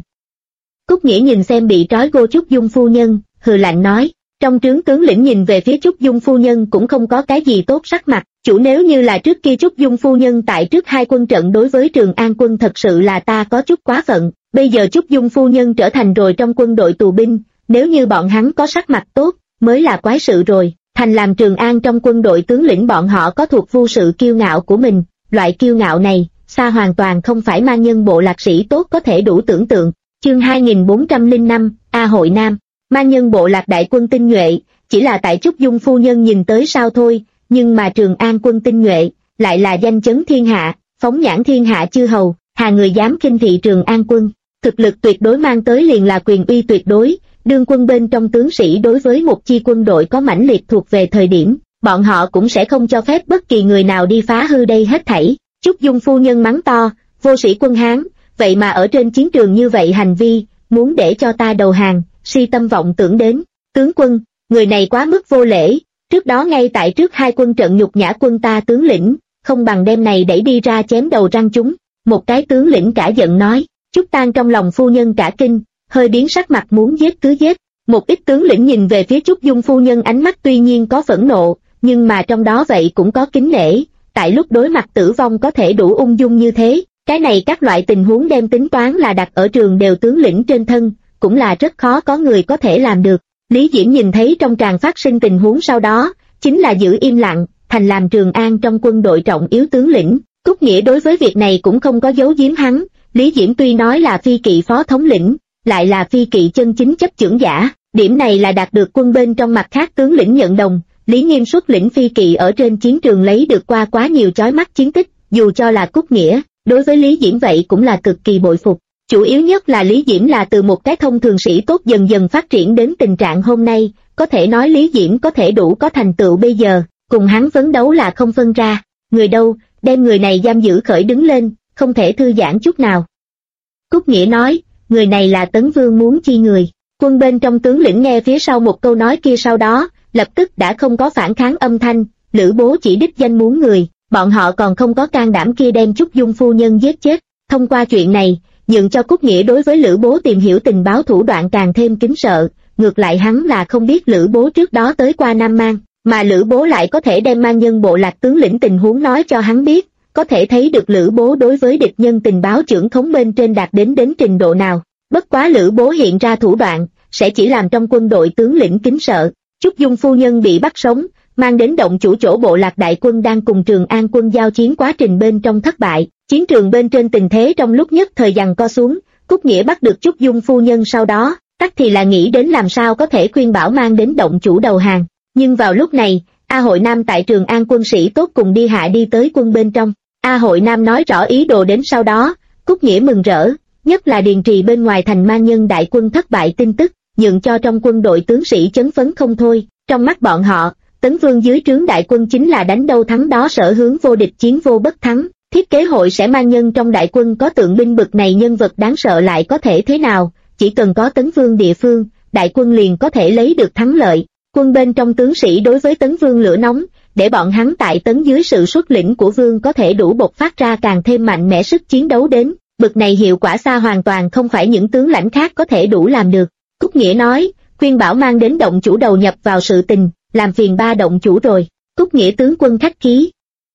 Cúc Nghĩa nhìn xem bị trói gô Trúc Dung phu nhân, hừ lạnh nói. Trong trướng tướng lĩnh nhìn về phía Trúc Dung phu nhân cũng không có cái gì tốt sắc mặt, chủ nếu như là trước kia Trúc Dung phu nhân tại trước 2 quân trận đối với Trường An quân thật sự là ta có chút quá phận, bây giờ Trúc Dung phu nhân trở thành rồi trong quân đội tù binh, nếu như bọn hắn có sắc mặt tốt, mới là quái sự rồi. Thành làm Trường An trong quân đội tướng lĩnh bọn họ có thuộc vô sự kiêu ngạo của mình, loại kiêu ngạo này, xa hoàn toàn không phải man nhân bộ lạc sĩ tốt có thể đủ tưởng tượng. Chương 2405, A Hội Nam. Man nhân bộ lạc đại quân tinh nhuệ, chỉ là tại Trúc Dung phu nhân nhìn tới sao thôi, nhưng mà Trường An quân tinh nhuệ, lại là danh chấn thiên hạ, phóng nhãn thiên hạ chư hầu, hà người dám khinh thị Trường An quân. Thực lực tuyệt đối mang tới liền là quyền uy tuyệt đối, đương quân bên trong tướng sĩ đối với một chi quân đội có mãnh liệt thuộc về thời điểm, bọn họ cũng sẽ không cho phép bất kỳ người nào đi phá hư đây hết thảy. Trúc Dung phu nhân mắng to, vô sĩ quân Hán, vậy mà ở trên chiến trường như vậy hành vi, muốn để cho ta đầu hàng, si tâm vọng tưởng đến. Tướng quân, người này quá mức vô lễ, trước đó ngay tại trước 2 quân trận nhục nhã quân ta tướng lĩnh, không bằng đem này đẩy đi ra chém đầu răng chúng. Một cái tướng lĩnh cả giận nói. Trúc Tang trong lòng phu nhân cả kinh, hơi biến sắc mặt muốn giết cứ giết. Một ít tướng lĩnh nhìn về phía Trúc Dung phu nhân ánh mắt tuy nhiên có phẫn nộ, nhưng mà trong đó vậy cũng có kính nể, tại lúc đối mặt tử vong có thể đủ ung dung như thế, cái này các loại tình huống đem tính toán là đặt ở trường đều tướng lĩnh trên thân, cũng là rất khó có người có thể làm được. Lý Diễm nhìn thấy trong tràng phát sinh tình huống sau đó, chính là giữ im lặng, thành làm Trường An trong quân đội trọng yếu tướng lĩnh. Cúc Nghĩa đối với việc này cũng không có giấu giếm hắn, Lý Diễm tuy nói là phi kỵ phó thống lĩnh, lại là phi kỵ chân chính chấp chưởng giả, điểm này là đạt được quân bên trong mặt khác tướng lĩnh nhận đồng. Lý Nghiêm xuất lĩnh phi kỵ ở trên chiến trường lấy được qua quá nhiều chói mắt chiến tích, dù cho là Cúc Nghĩa, đối với Lý Diễm vậy cũng là cực kỳ bội phục. Chủ yếu nhất là Lý Diễm là từ một cái thông thường sĩ tốt dần dần phát triển đến tình trạng hôm nay, có thể nói Lý Diễm có thể đủ có thành tựu bây giờ, cùng hắn phấn đấu là không phân ra. Người đâu, đem người này giam giữ khởi đứng lên, không thể thư giãn chút nào. Cúc Nghĩa nói, người này là Tấn Vương muốn chi người. Quân bên trong tướng lĩnh nghe phía sau một câu nói kia sau đó, lập tức đã không có phản kháng âm thanh. Lữ Bố chỉ đích danh muốn người, bọn họ còn không có can đảm kia đem Trúc Dung phu nhân giết chết. Thông qua chuyện này, nhượng cho Cúc Nghĩa đối với Lữ Bố tìm hiểu tình báo thủ đoạn càng thêm kính sợ. Ngược lại hắn là không biết Lữ Bố trước đó tới qua Nam Man, mà Lữ Bố lại có thể đem man nhân bộ lạc tướng lĩnh tình huống nói cho hắn biết, có thể thấy được Lữ Bố đối với địch nhân tình báo trưởng thống bên trên đạt đến trình độ nào. Bất quá Lữ Bố hiện ra thủ đoạn, sẽ chỉ làm trong quân đội tướng lĩnh kính sợ. Trúc Dung phu nhân bị bắt sống, mang đến động chủ chỗ bộ lạc đại quân đang cùng Trường An quân giao chiến quá trình bên trong thất bại, chiến trường bên trên tình thế trong lúc nhất thời giằng co xuống, Cúc Nghĩa bắt được Trúc Dung phu nhân sau đó, tắc thì là nghĩ đến làm sao có thể khuyên bảo mang đến động chủ đầu hàng, nhưng vào lúc này, A Hội Nam tại Trường An quân sĩ tốt cùng đi hạ đi tới quân bên trong, A Hội Nam nói rõ ý đồ đến sau đó, Cúc Nghĩa mừng rỡ, nhất là Điền Trì bên ngoài thành mang nhân đại quân thất bại tin tức, nhượng cho trong quân đội tướng sĩ chấn phấn không thôi, trong mắt bọn họ, Tấn Vương dưới trướng đại quân chính là đánh đâu thắng đó sở hướng vô địch chiến vô bất thắng, thiết kế hội sẽ mang nhân trong đại quân có tượng binh bực này nhân vật đáng sợ lại có thể thế nào, chỉ cần có Tấn Vương địa phương, đại quân liền có thể lấy được thắng lợi. Quân bên trong tướng sĩ đối với Tấn Vương lửa nóng, để bọn hắn tại Tấn dưới sự xuất lĩnh của Vương có thể đủ bộc phát ra càng thêm mạnh mẽ sức chiến đấu đến, bực này hiệu quả xa hoàn toàn không phải những tướng lãnh khác có thể đủ làm được. Cúc Nghĩa nói, khuyên bảo mang đến động chủ đầu nhập vào sự tình, làm phiền ba động chủ rồi. Cúc Nghĩa tướng quân khách khí.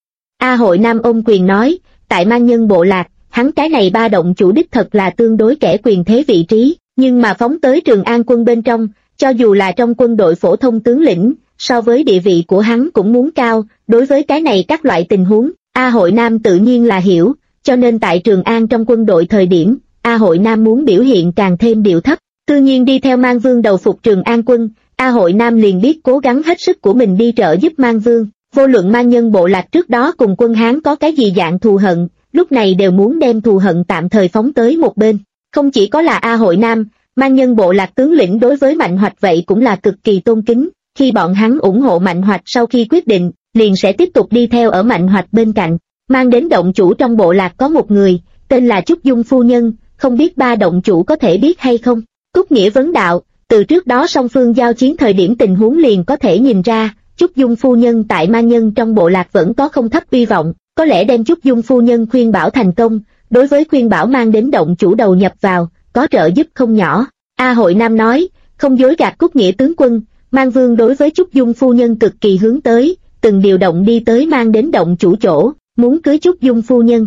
A Hội Nam ôm quyền nói, tại mang nhân bộ lạc, hắn cái này ba động chủ đích thật là tương đối kẻ quyền thế vị trí, nhưng mà phóng tới Trường An quân bên trong, cho dù là trong quân đội phổ thông tướng lĩnh, so với địa vị của hắn cũng muốn cao, đối với cái này các loại tình huống, A Hội Nam tự nhiên là hiểu, cho nên tại Trường An trong quân đội thời điểm, A Hội Nam muốn biểu hiện càng thêm điệu thấp, tự nhiên đi theo Mang Vương đầu phục Trường An quân, A Hội Nam liền biết cố gắng hết sức của mình đi trợ giúp Mang Vương, vô luận mang nhân bộ lạc trước đó cùng quân Hán có cái gì dạng thù hận, lúc này đều muốn đem thù hận tạm thời phóng tới một bên, không chỉ có là A Hội Nam, mang nhân bộ lạc tướng lĩnh đối với Mạnh Hoạch vậy cũng là cực kỳ tôn kính, khi bọn hắn ủng hộ Mạnh Hoạch sau khi quyết định, liền sẽ tiếp tục đi theo ở Mạnh Hoạch bên cạnh, mang đến động chủ trong bộ lạc có một người, tên là Trúc Dung phu nhân, không biết ba động chủ có thể biết hay không? Cúc Nghĩa vấn đạo, từ trước đó song phương giao chiến thời điểm tình huống liền có thể nhìn ra, Trúc Dung phu nhân tại mang nhân trong bộ lạc vẫn có không thấp uy vọng, có lẽ đem Trúc Dung phu nhân khuyên bảo thành công, đối với khuyên bảo mang đến động chủ đầu nhập vào, có trợ giúp không nhỏ. A Hội Nam nói, không dối gạt Cúc Nghĩa tướng quân, Mang Vương đối với Trúc Dung phu nhân cực kỳ hướng tới, từng điều động đi tới mang đến động chủ chỗ, muốn cưới Trúc Dung phu nhân.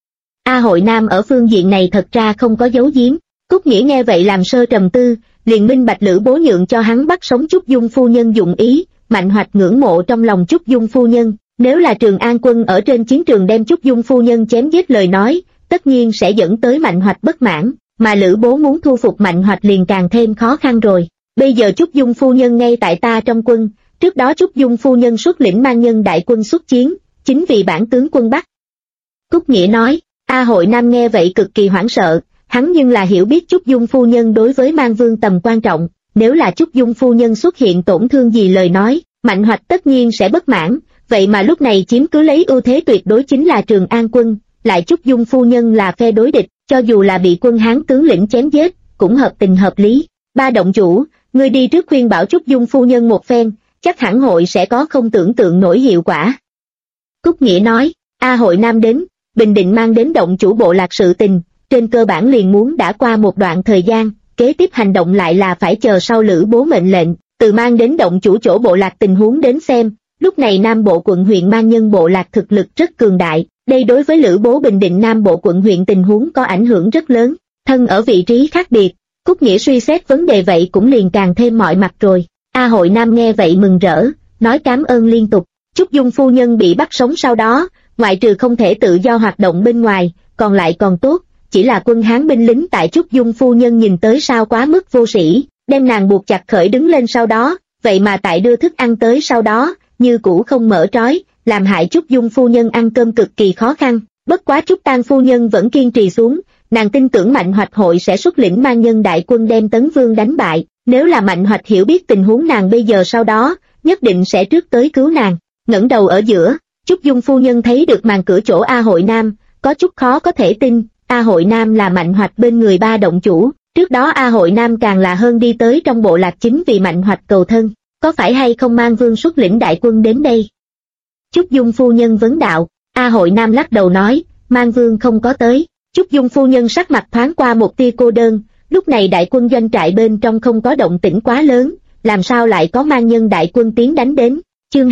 A Hội Nam ở phương diện này thật ra không có giấu giếm, Cúc Nghĩa nghe vậy làm sơ trầm tư, liền minh bạch Lữ Bố nhượng cho hắn bắt sống Trúc Dung phu nhân dụng ý, Mạnh Hoạch ngưỡng mộ trong lòng Trúc Dung phu nhân, nếu là Trường An quân ở trên chiến trường đem Trúc Dung phu nhân chém giết lời nói, tất nhiên sẽ dẫn tới Mạnh Hoạch bất mãn, mà Lữ Bố muốn thu phục Mạnh Hoạch liền càng thêm khó khăn rồi. Bây giờ Trúc Dung phu nhân ngay tại ta trong quân, trước đó Trúc Dung phu nhân xuất lĩnh mang nhân đại quân xuất chiến, chính vì bản tướng quân Bắc. Cúc Nghĩa nói, A Hội Nam nghe vậy cực kỳ hoảng sợ, hắn nhưng là hiểu biết Trúc Dung phu nhân đối với Mang Vương tầm quan trọng, nếu là Trúc Dung phu nhân xuất hiện tổn thương gì lời nói, Mạnh Hoạch tất nhiên sẽ bất mãn, vậy mà lúc này chiếm cứ lấy ưu thế tuyệt đối chính là Trường An quân, lại Trúc Dung phu nhân là phe đối địch, cho dù là bị quân Hán tướng lĩnh chém giết, cũng hợp tình hợp lý. Ba động chủ, ngươi đi trước khuyên bảo Trúc Dung phu nhân một phen, chắc hẳn hội sẽ có không tưởng tượng nổi hiệu quả. Cúc Nghĩa nói, A Hội Nam đến, bình định mang đến động chủ bộ lạc sự tình, trên cơ bản liền muốn đã qua một đoạn thời gian, kế tiếp hành động lại là phải chờ sau Lữ Bố mệnh lệnh, từ mang đến động chủ chỗ bộ lạc tình huống đến xem, lúc này Nam Bộ quận huyện mang nhân bộ lạc thực lực rất cường đại, đây đối với Lữ Bố bình định Nam Bộ quận huyện tình huống có ảnh hưởng rất lớn, thân ở vị trí khác biệt, Cúc Nghĩa suy xét vấn đề vậy cũng liền càng thêm mọi mặt rồi. A Hội Nam nghe vậy mừng rỡ, nói cảm ơn liên tục. Trúc Dung phu nhân bị bắt sống sau đó, ngoại trừ không thể tự do hoạt động bên ngoài, còn lại còn tốt, chỉ là quân Hán binh lính tại Trúc Dung phu nhân nhìn tới sao quá mức vô sĩ, đem nàng buộc chặt khởi đứng lên sau đó, vậy mà tại đưa thức ăn tới sau đó, như cũ không mở trói, làm hại Trúc Dung phu nhân ăn cơm cực kỳ khó khăn. Bất quá Trúc Tang phu nhân vẫn kiên trì xuống, nàng tin tưởng Mạnh Hoạch hội sẽ xuất lĩnh mang nhân đại quân đem Tấn Vương đánh bại, nếu là Mạnh Hoạch hiểu biết tình huống nàng bây giờ sau đó, nhất định sẽ trước tới cứu nàng. Ngẩng đầu ở giữa, Trúc Dung phu nhân thấy được màn cửa chỗ A Hội Nam, có chút khó có thể tin, A Hội Nam là Mạnh Hoạch bên người ba động chủ, trước đó A Hội Nam càng là hơn đi tới trong bộ lạc chính vì Mạnh Hoạch cầu thân, có phải hay không Mang Vương xuất lĩnh đại quân đến đây? Trúc Dung phu nhân vấn đạo, A Hội Nam lắc đầu nói, Mang Vương không có tới. Trúc Dung phu nhân sắc mặt thoáng qua một tia cô đơn, lúc này đại quân doanh trại bên trong không có động tĩnh quá lớn, làm sao lại có mang nhân đại quân tiến đánh đến. Chương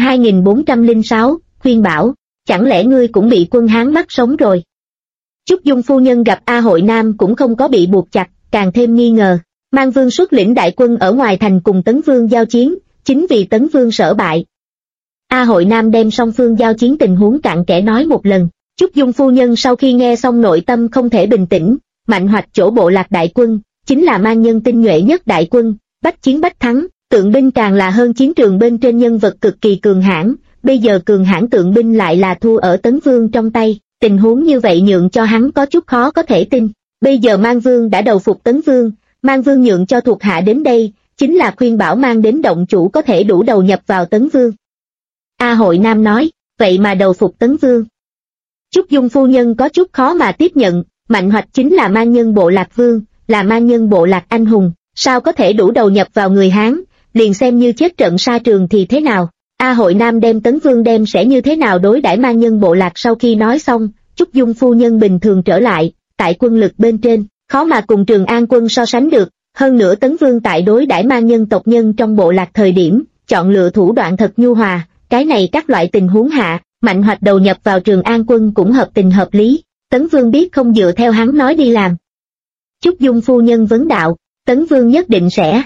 2406, khuyên bảo, chẳng lẽ ngươi cũng bị quân Hán bắt sống rồi? Trúc Dung phu nhân gặp A Hội Nam cũng không có bị buộc chặt, càng thêm nghi ngờ. Mang Vương xuất lĩnh đại quân ở ngoài thành cùng Tấn Vương giao chiến, chính vì Tấn Vương sở bại. A Hội Nam đem song phương giao chiến tình huống cặn kẽ nói một lần. Trúc Dung phu nhân sau khi nghe xong nội tâm không thể bình tĩnh, Mạnh Hoạch chỗ bộ lạc đại quân, chính là mang nhân tinh nhuệ nhất đại quân, bách chiến bách thắng, tượng binh càng là hơn chiến trường bên trên nhân vật cực kỳ cường hãn, bây giờ cường hãn tượng binh lại là thua ở Tấn Vương trong tay, tình huống như vậy nhượng cho hắn có chút khó có thể tin. Bây giờ Mang Vương đã đầu phục Tấn Vương, Mang Vương nhượng cho thuộc hạ đến đây, chính là khuyên bảo Mang đến động chủ có thể đủ đầu nhập vào Tấn Vương. A Hội Nam nói, vậy mà đầu phục Tấn Vương. Trúc Dung phu nhân có chút khó mà tiếp nhận, Mạnh Hoạch chính là mang nhân bộ lạc vương, là mang nhân bộ lạc anh hùng, sao có thể đủ đầu nhập vào người Hán, liền xem như chết trận sa trường thì thế nào. A Hội Nam đem Tấn Vương đem sẽ như thế nào đối đãi mang nhân bộ lạc sau khi nói xong, Trúc Dung phu nhân bình thường trở lại, tại quân lực bên trên, khó mà cùng Trường An quân so sánh được, hơn nữa Tấn Vương tại đối đãi mang nhân tộc nhân trong bộ lạc thời điểm, chọn lựa thủ đoạn thật nhu hòa, cái này các loại tình huống hạ, Mạnh Hoạch đầu nhập vào Trường An quân cũng hợp tình hợp lý, Tấn Vương biết không dựa theo hắn nói đi làm. Trúc Dung phu nhân vấn đạo, Tấn Vương nhất định sẽ.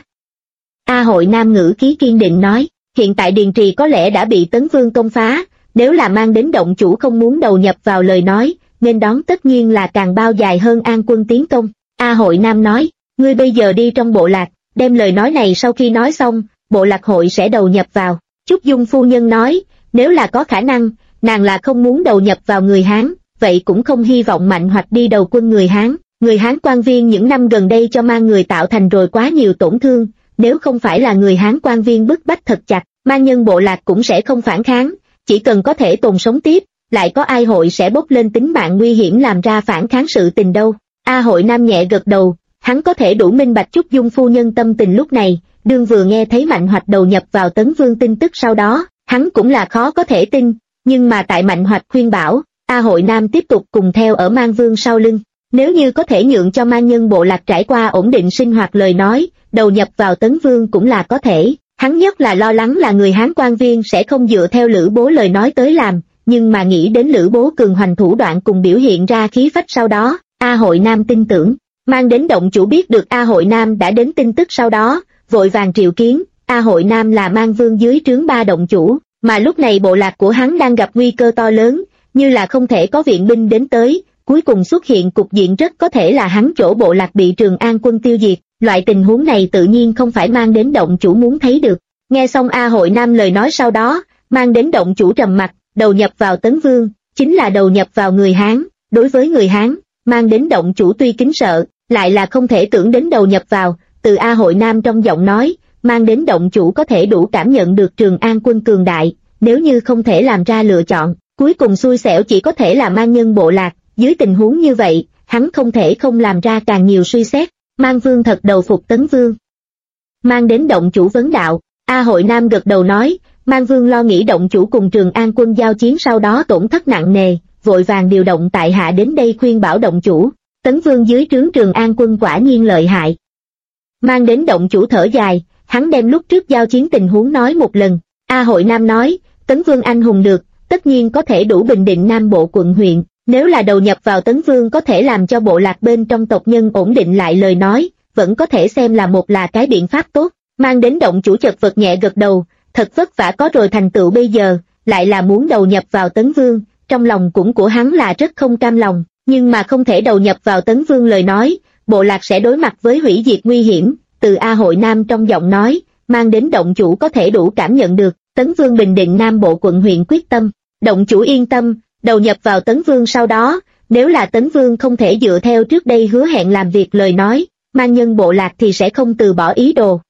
A Hội Nam ngữ khí kiên định nói, hiện tại Điền Trì có lẽ đã bị Tấn Vương công phá, nếu là mang đến động chủ không muốn đầu nhập vào lời nói, nên đón tất nhiên là càng bao dài hơn An quân tiến công. A Hội Nam nói, ngươi bây giờ đi trong bộ lạc, đem lời nói này sau khi nói xong, bộ lạc hội sẽ đầu nhập vào. Trúc Dung phu nhân nói, nếu là có khả năng, nàng là không muốn đầu nhập vào người Hán, vậy cũng không hy vọng Mạnh Hoạch đi đầu quân người Hán. Người Hán quan viên những năm gần đây cho mang người tạo thành rồi quá nhiều tổn thương, nếu không phải là người Hán quan viên bức bách thật chặt, mang nhân bộ lạc cũng sẽ không phản kháng, chỉ cần có thể tồn sống tiếp, lại có ai hội sẽ bốc lên tính mạng nguy hiểm làm ra phản kháng sự tình đâu. A Hội Nam nhẹ gật đầu, hắn có thể đủ minh bạch Trúc Dung phu nhân tâm tình lúc này, đương vừa nghe thấy Mạnh Hoạch đầu nhập vào Tấn Vương tin tức sau đó, hắn cũng là khó có thể tin, nhưng mà tại Mạnh Hoạch khuyên bảo, A Hội Nam tiếp tục cùng theo ở Mang Vương sau lưng. Nếu như có thể nhượng cho mang nhân bộ lạc trải qua ổn định sinh hoạt lời nói, đầu nhập vào Tấn Vương cũng là có thể, hắn nhất là lo lắng là người Hán quan viên sẽ không dựa theo Lữ Bố lời nói tới làm, nhưng mà nghĩ đến Lữ Bố cường hoành thủ đoạn cùng biểu hiện ra khí phách sau đó, A Hội Nam tin tưởng, mang đến động chủ biết được A Hội Nam đã đến tin tức sau đó, vội vàng triệu kiến, A Hội Nam là Mang Vương dưới trướng 3 động chủ, mà lúc này bộ lạc của hắn đang gặp nguy cơ to lớn, như là không thể có viện binh đến tới. Cuối cùng xuất hiện cục diện rất có thể là hắn chỗ bộ lạc bị Trường An quân tiêu diệt, loại tình huống này tự nhiên không phải mang đến động chủ muốn thấy được. Nghe xong A Hội Nam lời nói sau đó, mang đến động chủ trầm mặt, đầu nhập vào Tấn Vương, chính là đầu nhập vào người Hán, đối với người Hán, mang đến động chủ tuy kính sợ, lại là không thể tưởng đến đầu nhập vào, từ A Hội Nam trong giọng nói, mang đến động chủ có thể đủ cảm nhận được Trường An quân cường đại, nếu như không thể làm ra lựa chọn, cuối cùng xui xẻo chỉ có thể là mang nhân bộ lạc. Dưới tình huống như vậy, hắn không thể không làm ra càng nhiều suy xét, Mang Vương thật đầu phục Tấn Vương. Mang đến động chủ vấn đạo, A Hội Nam gật đầu nói, Mang Vương lo nghĩ động chủ cùng Trường An quân giao chiến sau đó tổn thất nặng nề, vội vàng điều động tại hạ đến đây khuyên bảo động chủ, Tấn Vương dưới trướng Trường An quân quả nhiên lợi hại. Mang đến động chủ thở dài, hắn đem lúc trước giao chiến tình huống nói một lần, A Hội Nam nói, Tấn Vương anh hùng được, tất nhiên có thể đủ bình định Nam Bộ quận huyện. Nếu là đầu nhập vào Tấn Vương có thể làm cho bộ lạc bên trong tộc nhân ổn định lại lời nói, vẫn có thể xem là một là cái biện pháp tốt. Mang đến động chủ chật vật nhẹ gật đầu, thật vất vả có rồi thành tựu bây giờ, lại là muốn đầu nhập vào Tấn Vương, trong lòng cũng của hắn là rất không cam lòng, nhưng mà không thể đầu nhập vào Tấn Vương lời nói, bộ lạc sẽ đối mặt với hủy diệt nguy hiểm, từ A Hội Nam trong giọng nói, mang đến động chủ có thể đủ cảm nhận được, Tấn Vương bình định Nam Bộ quận huyện quyết tâm, động chủ yên tâm. Đầu nhập vào Tấn Vương sau đó, nếu là Tấn Vương không thể dựa theo trước đây hứa hẹn làm việc lời nói, mang nhân bộ lạc thì sẽ không từ bỏ ý đồ.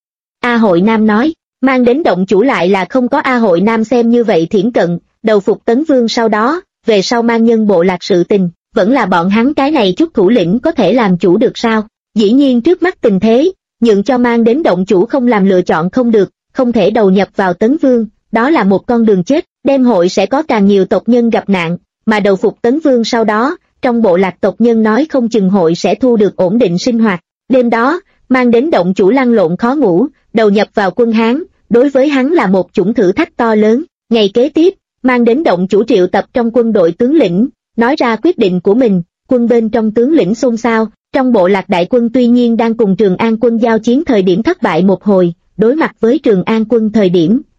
A Hội Nam nói, mang đến động chủ lại là không có A Hội Nam xem như vậy thiển cận, đầu phục Tấn Vương sau đó, về sau mang nhân bộ lạc sự tình, vẫn là bọn hắn cái này chút thủ lĩnh có thể làm chủ được sao? Dĩ nhiên trước mắt tình thế, nhượng cho mang đến động chủ không làm lựa chọn không được, không thể đầu nhập vào Tấn Vương, đó là một con đường chết. Đêm hội sẽ có càng nhiều tộc nhân gặp nạn, mà đầu phục Tấn Vương sau đó, trong bộ lạc tộc nhân nói không chừng hội sẽ thu được ổn định sinh hoạt. Đêm đó, mang đến động chủ lăn lộn khó ngủ, đầu nhập vào quân Hán, đối với hắn là một chủng thử thách to lớn. Ngày kế tiếp, mang đến động chủ triệu tập trong quân đội tướng lĩnh, nói ra quyết định của mình, quân bên trong tướng lĩnh xôn xao, trong bộ lạc đại quân tuy nhiên đang cùng Trường An quân giao chiến thời điểm thất bại một hồi, đối mặt với Trường An quân thời điểm,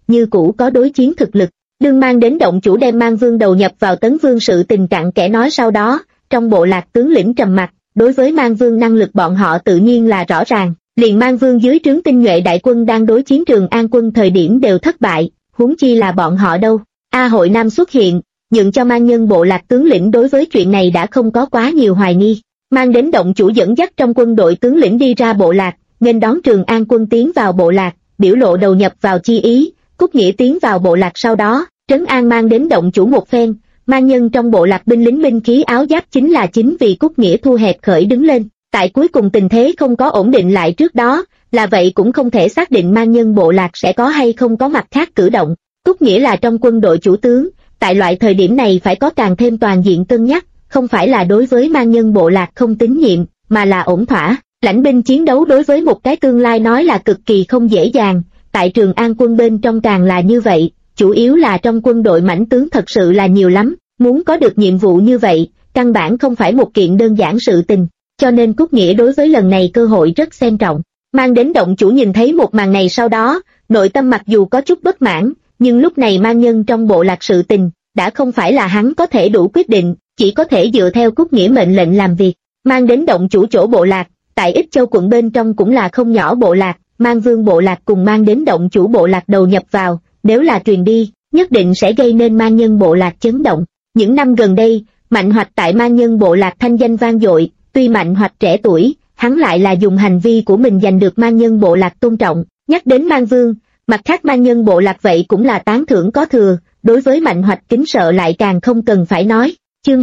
như cũ có đối chiến thực lực. Đương Mang đến động chủ đem Mang Vương đầu nhập vào Tấn Vương sự tình cặn kẽ nói sau đó, trong bộ lạc tướng lĩnh trầm mặc, đối với Mang Vương năng lực bọn họ tự nhiên là rõ ràng, liền Mang Vương dưới trướng tinh nhuệ đại quân đang đối chiến Trường An quân thời điểm đều thất bại, huống chi là bọn họ đâu. Hội Nam xuất hiện, nhượng cho Mang Nhân bộ lạc tướng lĩnh đối với chuyện này đã không có quá nhiều hoài nghi. Mang đến động chủ dẫn dắt trong quân đội tướng lĩnh đi ra bộ lạc, nên đón Trường An quân tiến vào bộ lạc, biểu lộ đầu nhập vào chi ý. Cúc Nghĩa tiến vào bộ lạc sau đó, trấn an Mang đến động chủ một phen, Mang Nhân trong bộ lạc binh lính binh khí áo giáp chính vì Cúc Nghĩa thu hẹp khởi đứng lên. Tại cuối cùng tình thế không có ổn định lại trước đó, là vậy cũng không thể xác định Mang Nhân bộ lạc sẽ có hay không có mặt khác cử động. Cúc Nghĩa là trong quân đội chủ tướng, tại loại thời điểm này phải có càng thêm toàn diện cân nhắc, không phải là đối với Mang Nhân bộ lạc không tín nhiệm, mà là ổn thỏa. Lãnh binh chiến đấu đối với một cái tương lai nói là cực kỳ không dễ dàng, tại Trường An quân bên trong càng là như vậy, chủ yếu là trong quân đội mãnh tướng thật sự là nhiều lắm, muốn có được nhiệm vụ như vậy, căn bản không phải một kiện đơn giản sự tình, cho nên Cúc Nghĩa đối với lần này cơ hội rất xem trọng. Mang đến động chủ nhìn thấy một màn này sau đó, nội tâm mặc dù có chút bất mãn, nhưng lúc này Mang Nhân trong bộ lạc sự tình, đã không phải là hắn có thể đủ quyết định, chỉ có thể dựa theo Cúc Nghĩa mệnh lệnh làm việc. Mang đến động chủ chỗ bộ lạc, tại Ích Châu quận bên trong cũng là không nhỏ bộ lạc, Mang Vương bộ lạc cùng Mang đến động chủ bộ lạc đầu nhập vào, nếu là truyền đi, nhất định sẽ gây nên Mang Nhân bộ lạc chấn động. Những năm gần đây, Mạnh Hoạch tại Mang Nhân bộ lạc thanh danh vang dội, tuy Mạnh Hoạch trẻ tuổi, hắn lại là dùng hành vi của mình giành được Mang Nhân bộ lạc tôn trọng. Nhắc đến Mang Vương, mặt khác Mang Nhân bộ lạc vậy cũng là tán thưởng có thừa, đối với Mạnh Hoạch kính sợ lại càng không cần phải nói. Chương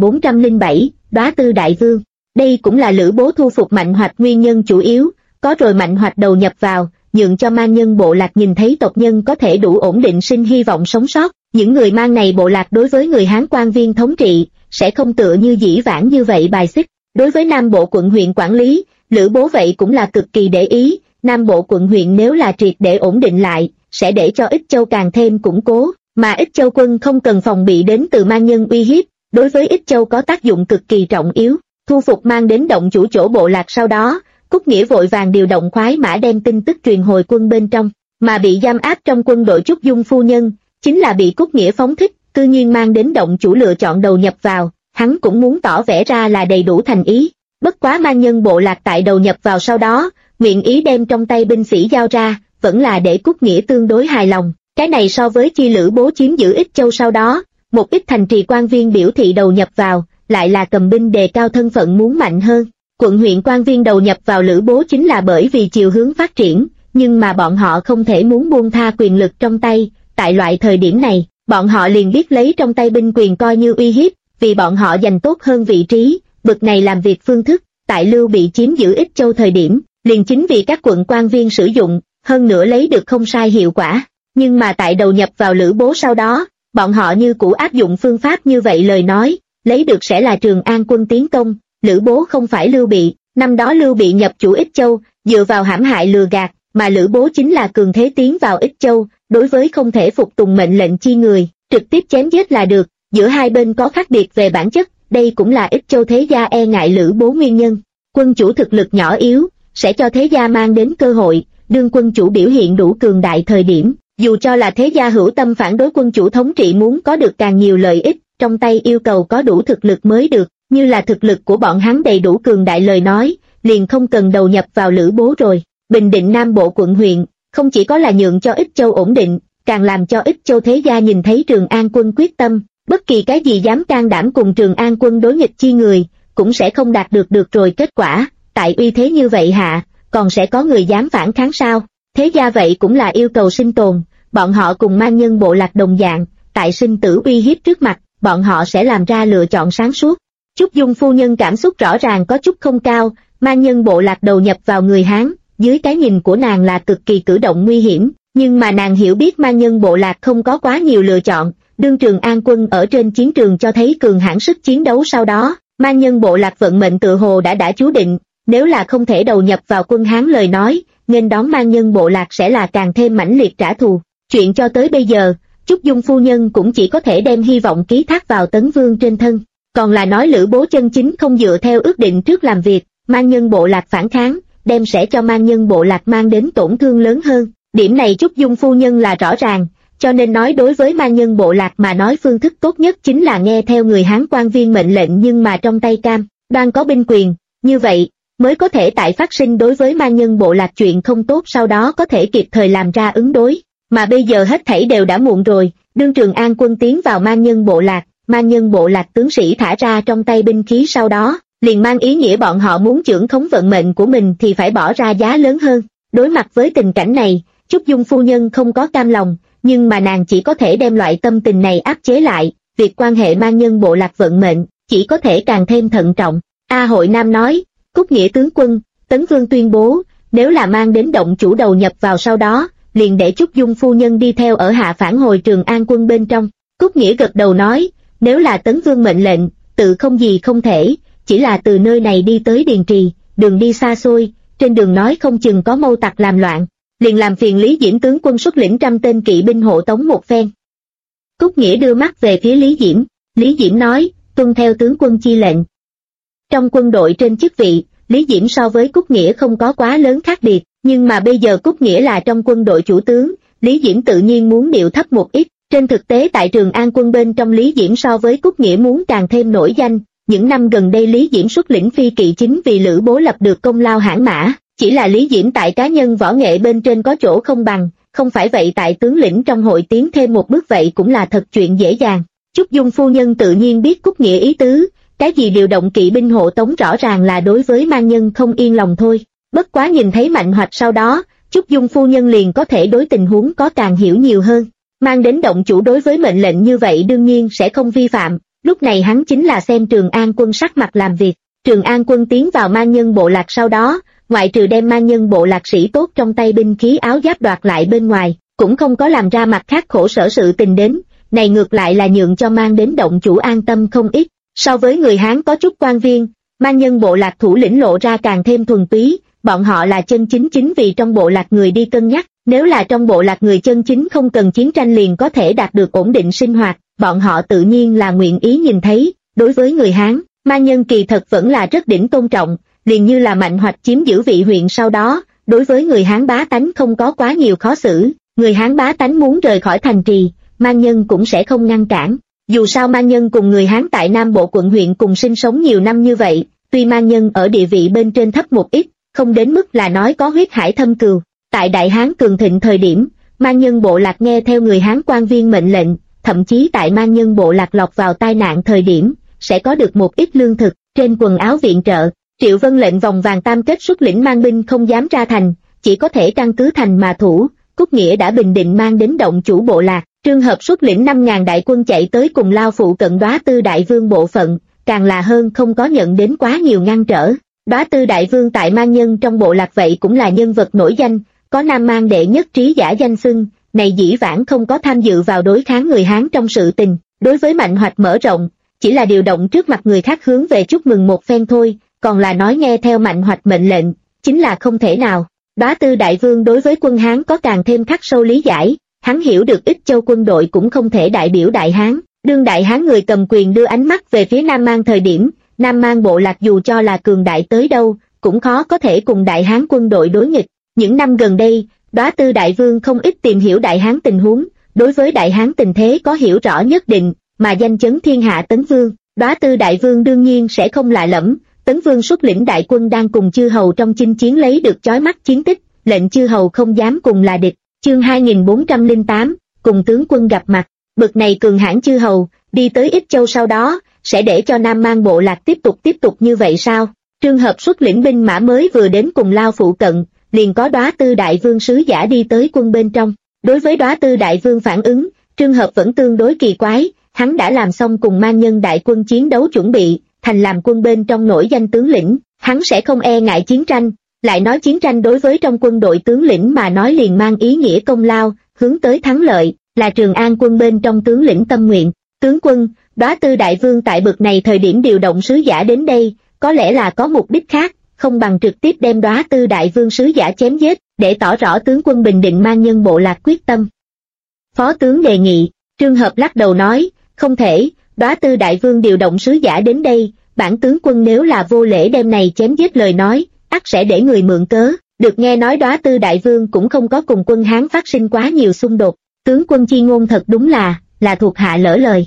2407, Đóa Tư Đại Vương. Đây cũng là Lữ Bố thu phục Mạnh Hoạch nguyên nhân chủ yếu, có rồi Mạnh Hoạch đầu nhập vào, nhượng cho Mang Nhân bộ lạc nhìn thấy tộc nhân có thể đủ ổn định sinh hy vọng sống sót. Những người Mang này bộ lạc đối với người Hán quan viên thống trị, sẽ không tựa như dĩ vãng như vậy bài xích. Đối với Nam Bộ quận huyện quản lý, Lữ Bố vậy cũng là cực kỳ để ý, Nam Bộ quận huyện nếu là triệt để ổn định lại, sẽ để cho Ích Châu càng thêm củng cố, mà Ích Châu quân không cần phòng bị đến từ Mang Nhân uy hiếp, đối với Ích Châu có tác dụng cực kỳ trọng yếu. Thu phục Mang đến động chủ chỗ bộ lạc sau đó, Cúc Nghĩa vội vàng điều động khoái mã đem tin tức truyền hồi quân bên trong, mà bị giam áp trong quân đội Trúc Dung phu nhân, chính là bị Cúc Nghĩa phóng thích, cư nhiên Mang đến động chủ lựa chọn đầu nhập vào, hắn cũng muốn tỏ vẻ ra là đầy đủ thành ý. Bất quá Mang Nhân bộ lạc tại đầu nhập vào sau đó, nguyện ý đem trong tay binh sĩ giao ra, vẫn là để Cúc Nghĩa tương đối hài lòng. Cái này so với chi Lữ Bố chiếm giữ Ích Châu sau đó, một ít thành trì quan viên biểu thị đầu nhập vào, lại là cầm binh đề cao thân phận muốn mạnh hơn. Quận huyện quan viên đầu nhập vào Lữ Bố chính là bởi vì chiều hướng phát triển, nhưng mà bọn họ không thể muốn buông tha quyền lực trong tay, tại loại thời điểm này, bọn họ liền biết lấy trong tay binh quyền coi như uy hiếp, vì bọn họ giành tốt hơn vị trí, bực này làm việc phương thức, tại Lưu Bị chiếm giữ Ích Châu thời điểm, liền chính vì các quận quan viên sử dụng, hơn nữa lấy được không sai hiệu quả. Nhưng mà tại đầu nhập vào Lữ Bố sau đó, bọn họ như cũ áp dụng phương pháp như vậy lời nói, lấy được sẽ là Trường An quân tiến công. Lữ Bố không phải Lưu Bị, năm đó Lưu Bị nhập chủ Ích Châu, dựa vào hãm hại lừa gạt, mà Lữ Bố chính là cường thế tiến vào Ích Châu, đối với không thể phục tùng mệnh lệnh chi người, trực tiếp chém giết là được, giữa hai bên có khác biệt về bản chất, đây cũng là Ích Châu thế gia e ngại Lữ Bố nguyên nhân. Quân chủ thực lực nhỏ yếu, sẽ cho thế gia mang đến cơ hội, đương quân chủ biểu hiện đủ cường đại thời điểm, dù cho là thế gia hữu tâm phản đối quân chủ thống trị muốn có được càng nhiều lợi ích, trong tay yêu cầu có đủ thực lực mới được, như là thực lực của bọn hắn đầy đủ cường đại lời nói, liền không cần đầu nhập vào Lữ Bố rồi. Bình định Nam Bộ quận huyện, không chỉ có là nhượng cho Ích Châu ổn định, càng làm cho Ích Châu thế gia nhìn thấy Trường An quân quyết tâm, bất kỳ cái gì dám can đảm cùng Trường An quân đối nghịch chi người, cũng sẽ không đạt được rồi kết quả. Tại uy thế như vậy hạ, còn sẽ có người dám phản kháng sao? Thế gia vậy cũng là yêu cầu sinh tồn, bọn họ cùng Mang Nhân bộ lạc đồng dạng, tại sinh tử uy hiếp trước mặt, bọn họ sẽ làm ra lựa chọn sáng suốt. Trúc Dung phu nhân cảm xúc rõ ràng có chút không cao, Mang Nhân bộ lạc đầu nhập vào người Hán, dưới cái nhìn của nàng là cực kỳ cử động nguy hiểm, nhưng mà nàng hiểu biết Mang Nhân bộ lạc không có quá nhiều lựa chọn, đương Trường An quân ở trên chiến trường cho thấy cường hãn sức chiến đấu sau đó, Mang Nhân bộ lạc vận mệnh tự hồ đã chú định, nếu là không thể đầu nhập vào quân Hán lời nói, nên đón Mang Nhân bộ lạc sẽ là càng thêm mãnh liệt trả thù. Chuyện cho tới bây giờ, Trúc Dung phu nhân cũng chỉ có thể đem hy vọng ký thác vào Tấn Vương trên thân, còn là nói Lữ Bố chân chính không dựa theo ước định trước làm việc, Mang Nhân bộ lạc phản kháng, đem sẽ cho Mang Nhân bộ lạc mang đến tổn thương lớn hơn, Điểm này Trúc Dung phu nhân là rõ ràng, cho nên nói đối với man nhân bộ lạc mà nói phương thức tốt nhất chính là nghe theo người Hán quan viên mệnh lệnh, nhưng mà trong tay cam đoan có binh quyền, như vậy mới có thể tại phát sinh đối với man nhân bộ lạc chuyện không tốt sau đó có thể kịp thời làm ra ứng đối, mà bây giờ hết thảy đều đã muộn rồi. Đương Trường An quân tiến vào man nhân bộ lạc tướng sĩ thả ra trong tay binh khí sau đó, liền mang ý nghĩa bọn họ muốn chưởng khống vận mệnh của mình thì phải bỏ ra giá lớn hơn. Đối mặt với tình cảnh này, Trúc Dung phu nhân không có cam lòng, nhưng mà nàng chỉ có thể đem loại tâm tình này áp chế lại, việc quan hệ man nhân bộ lạc vận mệnh, chỉ có thể càng thêm thận trọng. Hội Nam nói, Cúc Nghĩa tướng quân, Tấn Vương tuyên bố, nếu là mang đến động chủ đầu nhập vào sau đó, liền để Trúc Dung phu nhân đi theo ở hạ phản hồi Trường An quân bên trong. Cúc Nghĩa gật đầu nói, nếu là Tấn Vương mệnh lệnh, tự không gì không thể, chỉ là từ nơi này đi tới Điền Trì, đường đi xa xôi, trên đường nói không chừng có mâu tặc làm loạn, liền làm phiền Lý Diễm tướng quân xuất lĩnh 100 tên kỵ binh hộ tống một phen. Cúc Nghĩa đưa mắt về phía Lý Diễm nói, tuân theo tướng quân chi lệnh. Trong quân đội trên chức vị, Lý Diễm so với Cúc Nghĩa không có quá lớn khác biệt, nhưng mà bây giờ Cúc Nghĩa là trong quân đội chủ tướng, Lý Diễm tự nhiên muốn điệu thấp một ít. Trên thực tế tại Trường An quân bên trong Lý Diễm so với Cúc Nghĩa muốn càng thêm nổi danh, những năm gần đây Lý Diễm xuất lĩnh phi kỵ chính vì Lữ Bố lập được công lao hãn mã, chỉ là Lý Diễm tại cá nhân võ nghệ bên trên có chỗ không bằng, không phải vậy tại tướng lĩnh trong hội tiến thêm một bước vậy cũng là thật chuyện dễ dàng. Trúc Dung phu nhân tự nhiên biết Cúc Nghĩa ý tứ, cái gì điều động kỵ binh hộ tống rõ ràng là đối với man nhân không yên lòng thôi. Bất quá nhìn thấy Mạnh Hoạch sau đó, Trúc Dung phu nhân liền có thể đối tình huống có càng hiểu nhiều hơn. Mang đến động chủ đối với mệnh lệnh như vậy đương nhiên sẽ không vi phạm, lúc này hắn chính là xem Trường An quân sắc mặt làm việc. Trường An quân tiến vào man nhân bộ lạc sau đó, ngoại trừ đem man nhân bộ lạc sĩ tốt trong tay binh khí áo giáp đoạt lại bên ngoài, cũng không có làm ra mặt khác khổ sở sự tình đến, này ngược lại là nhượng cho mang đến động chủ an tâm không ít. So với người Hán có chút quan viên, man nhân bộ lạc thủ lĩnh lộ ra càng thêm thuần túy, bọn họ là chân chính vì trong bộ lạc người đi cân nhắc, nếu là trong bộ lạc người chân chính không cần chiến tranh liền có thể đạt được ổn định sinh hoạt, bọn họ tự nhiên là nguyện ý nhìn thấy. Đối với người Hán, man nhân kỳ thật vẫn là rất đỉnh tôn trọng, liền như là Mạnh Hoạch chiếm giữ vị huyện sau đó, đối với người Hán bá tánh không có quá nhiều khó xử, người Hán bá tánh muốn rời khỏi thành trì, man nhân cũng sẽ không ngăn cản. Dù sao man nhân cùng người Hán tại Nam Bộ quận huyện cùng sinh sống nhiều năm như vậy, tuy man nhân ở địa vị bên trên thấp một ít, không đến mức là nói có huyết hải thâm cừu. Tại Đại Hán cường thịnh thời điểm, man nhân bộ lạc nghe theo người Hán quan viên mệnh lệnh, thậm chí tại man nhân bộ lạc lọt vào tai nạn thời điểm, sẽ có được một ít lương thực, trên quần áo viện trợ. Triệu Vân lệnh vòng vàng tam kết xuất lĩnh mang binh không dám ra thành, chỉ có thể căn cứ thành mà thủ. Cúc Nghĩa đã bình định mang đến động chủ bộ lạc, Trương Hợp xuất lĩnh 5.000 đại quân chạy tới cùng lao phụ cận Đóa Tư đại vương bộ phận, càng là hơn không có nhận đến quá nhiều ngăn trở. Đóa Tư đại vương tại man nhân trong bộ lạc vậy cũng là nhân vật nổi danh, có Nam Man đệ nhất trí giả danh xưng, này dĩ vãng không có tham dự vào đối kháng người Hán trong sự tình, đối với Mạnh Hoạch mở rộng, chỉ là điều động trước mặt người khác hướng về chúc mừng một phen thôi, còn là nói nghe theo Mạnh Hoạch mệnh lệnh, chính là không thể nào. Đóa Tư đại vương đối với quân Hán có càng thêm khắc sâu lý giải, hắn hiểu được Ích Châu quân đội cũng không thể đại biểu Đại Hán, đương Đại Hán người cầm quyền đưa ánh mắt về phía Nam Man thời điểm, Nam Man bộ lạc dù cho là cường đại tới đâu, cũng khó có thể cùng Đại Hán quân đội đối nghịch. Những năm gần đây, Đóa Tư đại vương không ít tìm hiểu Đại Hán tình huống, đối với Đại Hán tình thế có hiểu rõ nhất định, mà danh chấn thiên hạ Tấn Vương, Đóa Tư đại vương đương nhiên sẽ không lạ lẫm. Tấn Vương xuất lĩnh đại quân đang cùng chư hầu trong chinh chiến lấy được chói mắt chiến tích, lệnh chư hầu không dám cùng là địch. Chương 2408, cùng tướng quân gặp mặt, bực này cường hãn chư hầu, đi tới Ích Châu sau đó, sẽ để cho Nam Man bộ lạc tiếp tục như vậy sao? Trương Hợp xuất lĩnh binh mã mới vừa đến cùng lao phụ cận, liền có Đóa Tư đại vương sứ giả đi tới quân bên trong. Đối với Đóa Tư đại vương phản ứng, Trương Hợp vẫn tương đối kỳ quái, hắn đã làm xong cùng man nhân đại quân chiến đấu chuẩn bị, thành làm quân bên trong nổi danh tướng lĩnh, hắn sẽ không e ngại chiến tranh, lại nói chiến tranh đối với trong quân đội tướng lĩnh mà nói liền mang ý nghĩa công lao, hướng tới thắng lợi, là Trường An quân bên trong tướng lĩnh tâm nguyện. Tướng quân, Đóa Tư đại vương tại bực này thời điểm điều động sứ giả đến đây, có lẽ là có mục đích khác, không bằng trực tiếp đem Đóa Tư đại vương sứ giả chém giết, để tỏ rõ tướng quân bình định man nhân bộ lạc quyết tâm. Phó tướng đề nghị, Trương Hợp lắc đầu nói, không thể, Đóa Tư đại vương điều động sứ giả đến đây, bản tướng quân nếu là vô lễ đem này chém giết lời nói, ắt sẽ để người mượn cớ, được nghe nói Đóa Tư đại vương cũng không có cùng quân Hán phát sinh quá nhiều xung đột, tướng quân chi ngôn thật đúng là thuộc hạ lỡ lời.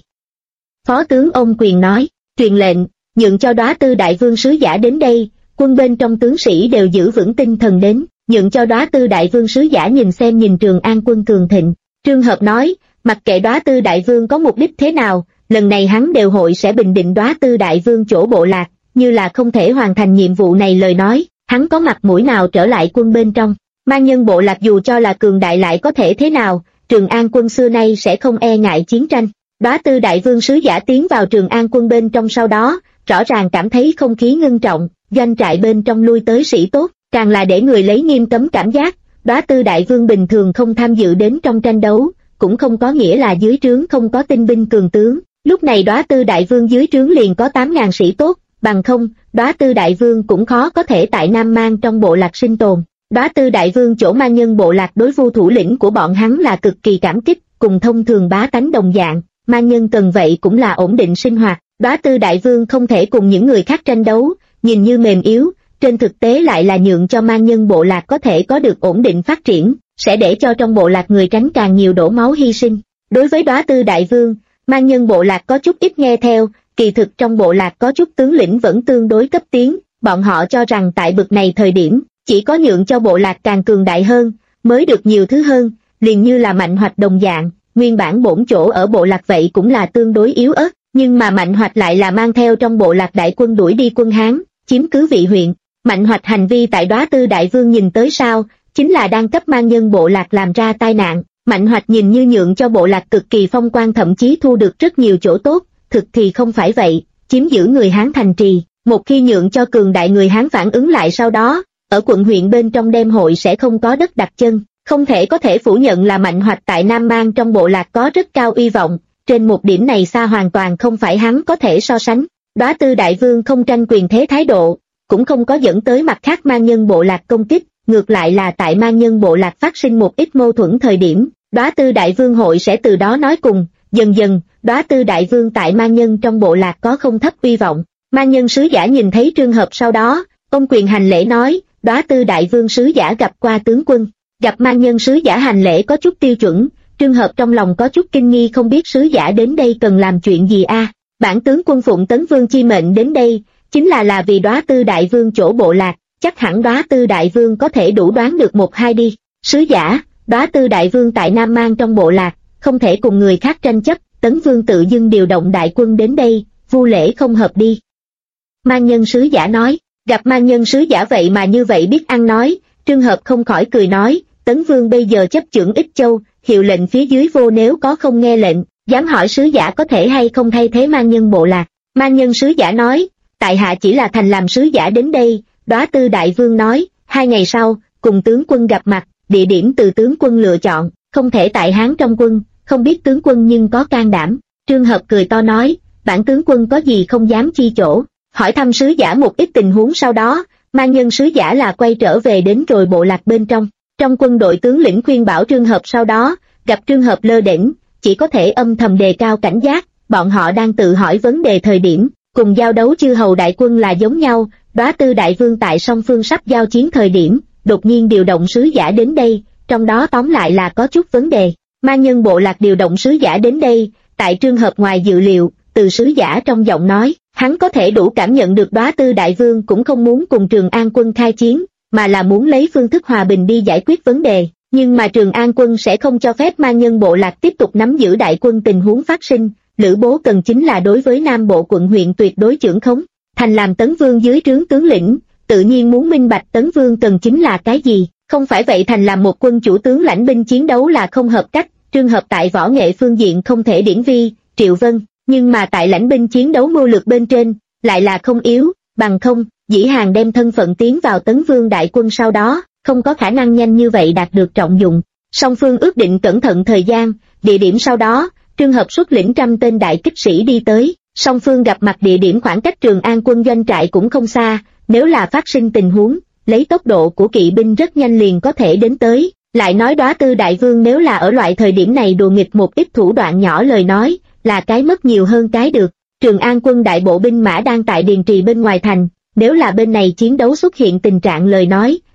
Phó tướng ôm quyền nói, truyền lệnh, nhượng cho Đóa Tư đại vương sứ giả đến đây, quân bên trong tướng sĩ đều giữ vững tinh thần đến, nhượng cho Đóa Tư đại vương sứ giả nhìn Trường An quân cường thịnh. Trương Hợp nói, mặc kệ Đóa Tư đại vương có mục đích thế nào, lần này hắn đều hội sẽ bình định Đóa Tư đại vương chỗ bộ lạc, như là không thể hoàn thành nhiệm vụ này lời nói, hắn có mặt mũi nào trở lại quân bên trong. Mang nhân bộ lạc dù cho là cường đại lại có thể thế nào, Trường An quân xưa nay sẽ không e ngại chiến tranh. Đóa Tư đại vương sứ giả tiến vào Trường An quân bên trong sau đó, rõ ràng cảm thấy không khí ngưng trọng, doanh trại bên trong lui tới sĩ tốt, càng là để người lấy nghiêm cấm cảm giác. Đóa Tư đại vương bình thường không tham dự đến trong tranh đấu, cũng không có nghĩa là dưới trướng không có tinh binh cường tướng. Lúc này Đóa Tư đại vương dưới trướng liền có 8.000 sĩ tốt, bằng không, Đóa Tư đại vương cũng khó có thể tại Nam Mang trong bộ lạc sinh tồn. Đóa Tư đại vương chỗ mang nhân bộ lạc đối Vu thủ lĩnh của bọn hắn là cực kỳ cảm kích, cùng thông thường bá tánh đồng dạng, mang nhân cần vậy cũng là ổn định sinh hoạt. Đóa Tư đại vương không thể cùng những người khác tranh đấu, nhìn như mềm yếu, trên thực tế lại là nhượng cho mang nhân bộ lạc có thể có được ổn định phát triển, sẽ để cho trong bộ lạc người tránh càng nhiều đổ máu hy sinh. Đối với Đóa Tư đại vương, mang nhân bộ lạc có chút ít nghe theo, kỳ thực trong bộ lạc có chút tướng lĩnh vẫn tương đối cấp tiến, bọn họ cho rằng tại bực này thời điểm, chỉ có nhượng cho bộ lạc càng cường đại hơn, mới được nhiều thứ hơn, liền như là Mạnh Hoạch đồng dạng, nguyên bản bổn chỗ ở bộ lạc vậy cũng là tương đối yếu ớt, nhưng mà Mạnh Hoạch lại là mang theo trong bộ lạc đại quân đuổi đi quân Hán, chiếm cứ vị huyện. Mạnh Hoạch hành vi tại Đóa Tư đại vương nhìn tới sao, chính là đang cấp mang nhân bộ lạc làm ra tai nạn. Mạnh Hoạch nhìn như nhượng cho bộ lạc cực kỳ phong quang, thậm chí thu được rất nhiều chỗ tốt, thực thì không phải vậy, chiếm giữ người Hán thành trì, một khi nhượng cho cường đại người Hán phản ứng lại sau đó, ở quận huyện bên trong đêm hội sẽ không có đất đặt chân. Không thể có thể phủ nhận là Mạnh Hoạch tại Nam Mang trong bộ lạc có rất cao uy vọng, trên một điểm này xa hoàn toàn không phải hắn có thể so sánh. Đóa Tư đại vương không tranh quyền thế thái độ, cũng không có dẫn tới mặt khác mang nhân bộ lạc công kích, ngược lại là tại mang nhân bộ lạc phát sinh một ít mâu thuẫn thời điểm, Đóa Tư đại vương hội sẽ từ đó nói cùng, dần dần, Đóa Tư đại vương tại mang nhân trong bộ lạc có không thấp uy vọng. Mang nhân sứ giả nhìn thấy Trương Hợp sau đó, ông quyền hành lễ nói, Đóa Tư đại vương sứ giả gặp qua tướng quân. Gặp mang nhân sứ giả hành lễ có chút tiêu chuẩn, Trương Hợp trong lòng có chút kinh nghi, không biết sứ giả đến đây cần làm chuyện gì a. Bản tướng quân phụng Tấn Vương chi mệnh đến đây, chính là vì Đóa Tư đại vương chỗ bộ lạc, chắc hẳn Đóa Tư đại vương có thể đủ đoán được một hai đi. Sứ giả, Đóa Tư đại vương tại Nam Mang trong bộ lạc, không thể cùng người khác tranh chấp, Tấn Vương tự dưng điều động đại quân đến đây, vu lễ không hợp đi. Mang nhân sứ giả nói, gặp mang nhân sứ giả vậy mà như vậy biết ăn nói, Trương Hợp không khỏi cười nói, Tấn Vương bây giờ chấp chưởng Ích Châu, hiệu lệnh phía dưới vô, nếu có không nghe lệnh, dám hỏi sứ giả có thể hay không thay thế mang nhân bộ lạc. Mang nhân sứ giả nói, tại hạ chỉ là thành làm sứ giả đến đây. Đóa Tư đại vương nói, 2 ngày sau, cùng tướng quân gặp mặt, địa điểm từ tướng quân lựa chọn, không thể tại Hán trong quân, không biết tướng quân nhưng có can đảm. Trương Hợp cười to nói, bản tướng quân có gì không dám chi chỗ, hỏi thăm sứ giả một ít tình huống sau đó, mang nhân sứ giả là quay trở về đến rồi bộ lạc bên trong. Trong quân đội tướng lĩnh khuyên bảo Trương Hợp sau đó, gặp Trương Hợp lơ đễnh, chỉ có thể âm thầm đề cao cảnh giác, bọn họ đang tự hỏi vấn đề thời điểm, cùng giao đấu chư hầu đại quân là giống nhau. Đóa Tư đại vương tại song phương sắp giao chiến thời điểm, đột nhiên điều động sứ giả đến đây, trong đó tóm lại là có chút vấn đề. Mang nhân bộ lạc điều động sứ giả đến đây, tại Trương Hợp ngoài dự liệu, từ sứ giả trong giọng nói, hắn có thể đủ cảm nhận được Đóa Tư đại vương cũng không muốn cùng Trường An quân khai chiến, mà là muốn lấy phương thức hòa bình đi giải quyết vấn đề, nhưng mà Trường An quân sẽ không cho phép mang nhân bộ lạc tiếp tục nắm giữ đại quân. Tình huống phát sinh, Lữ Bố cần chính là đối với Nam Bộ quận huyện tuyệt đối chưởng khống, thành làm Tấn Vương dưới trướng tướng lĩnh, tự nhiên muốn minh bạch Tấn Vương cần chính là cái gì, không phải vậy thành làm một quân chủ tướng lãnh binh chiến đấu là không hợp cách. Trương Hợp tại võ nghệ phương diện không thể điển vi Triệu Vân, nhưng mà tại lãnh binh chiến đấu mưu lược bên trên, lại là không yếu, bằng không, Dĩ Hàn đem thân phận tiến vào Tấn Vương đại quân sau đó, không có khả năng nhanh như vậy đạt được trọng dụng. Song phương ước định cẩn thận thời gian, địa điểm sau đó, Trương Hợp xuất lĩnh 100 tên đại kích sĩ đi tới, song phương gặp mặt địa điểm khoảng cách Trường An quân doanh trại cũng không xa, nếu là phát sinh tình huống, lấy tốc độ của kỵ binh rất nhanh liền có thể đến tới. Lại nói Đóa Tư đại vương nếu là ở loại thời điểm này đùa nghịch một ít thủ đoạn nhỏ lời nói, là cái mất nhiều hơn cái được. Trường An quân đại bộ binh mã đang tại Điền Trì bên ngoài thành, nếu là bên này chiến đấu xuất hiện tình trạng lời nói,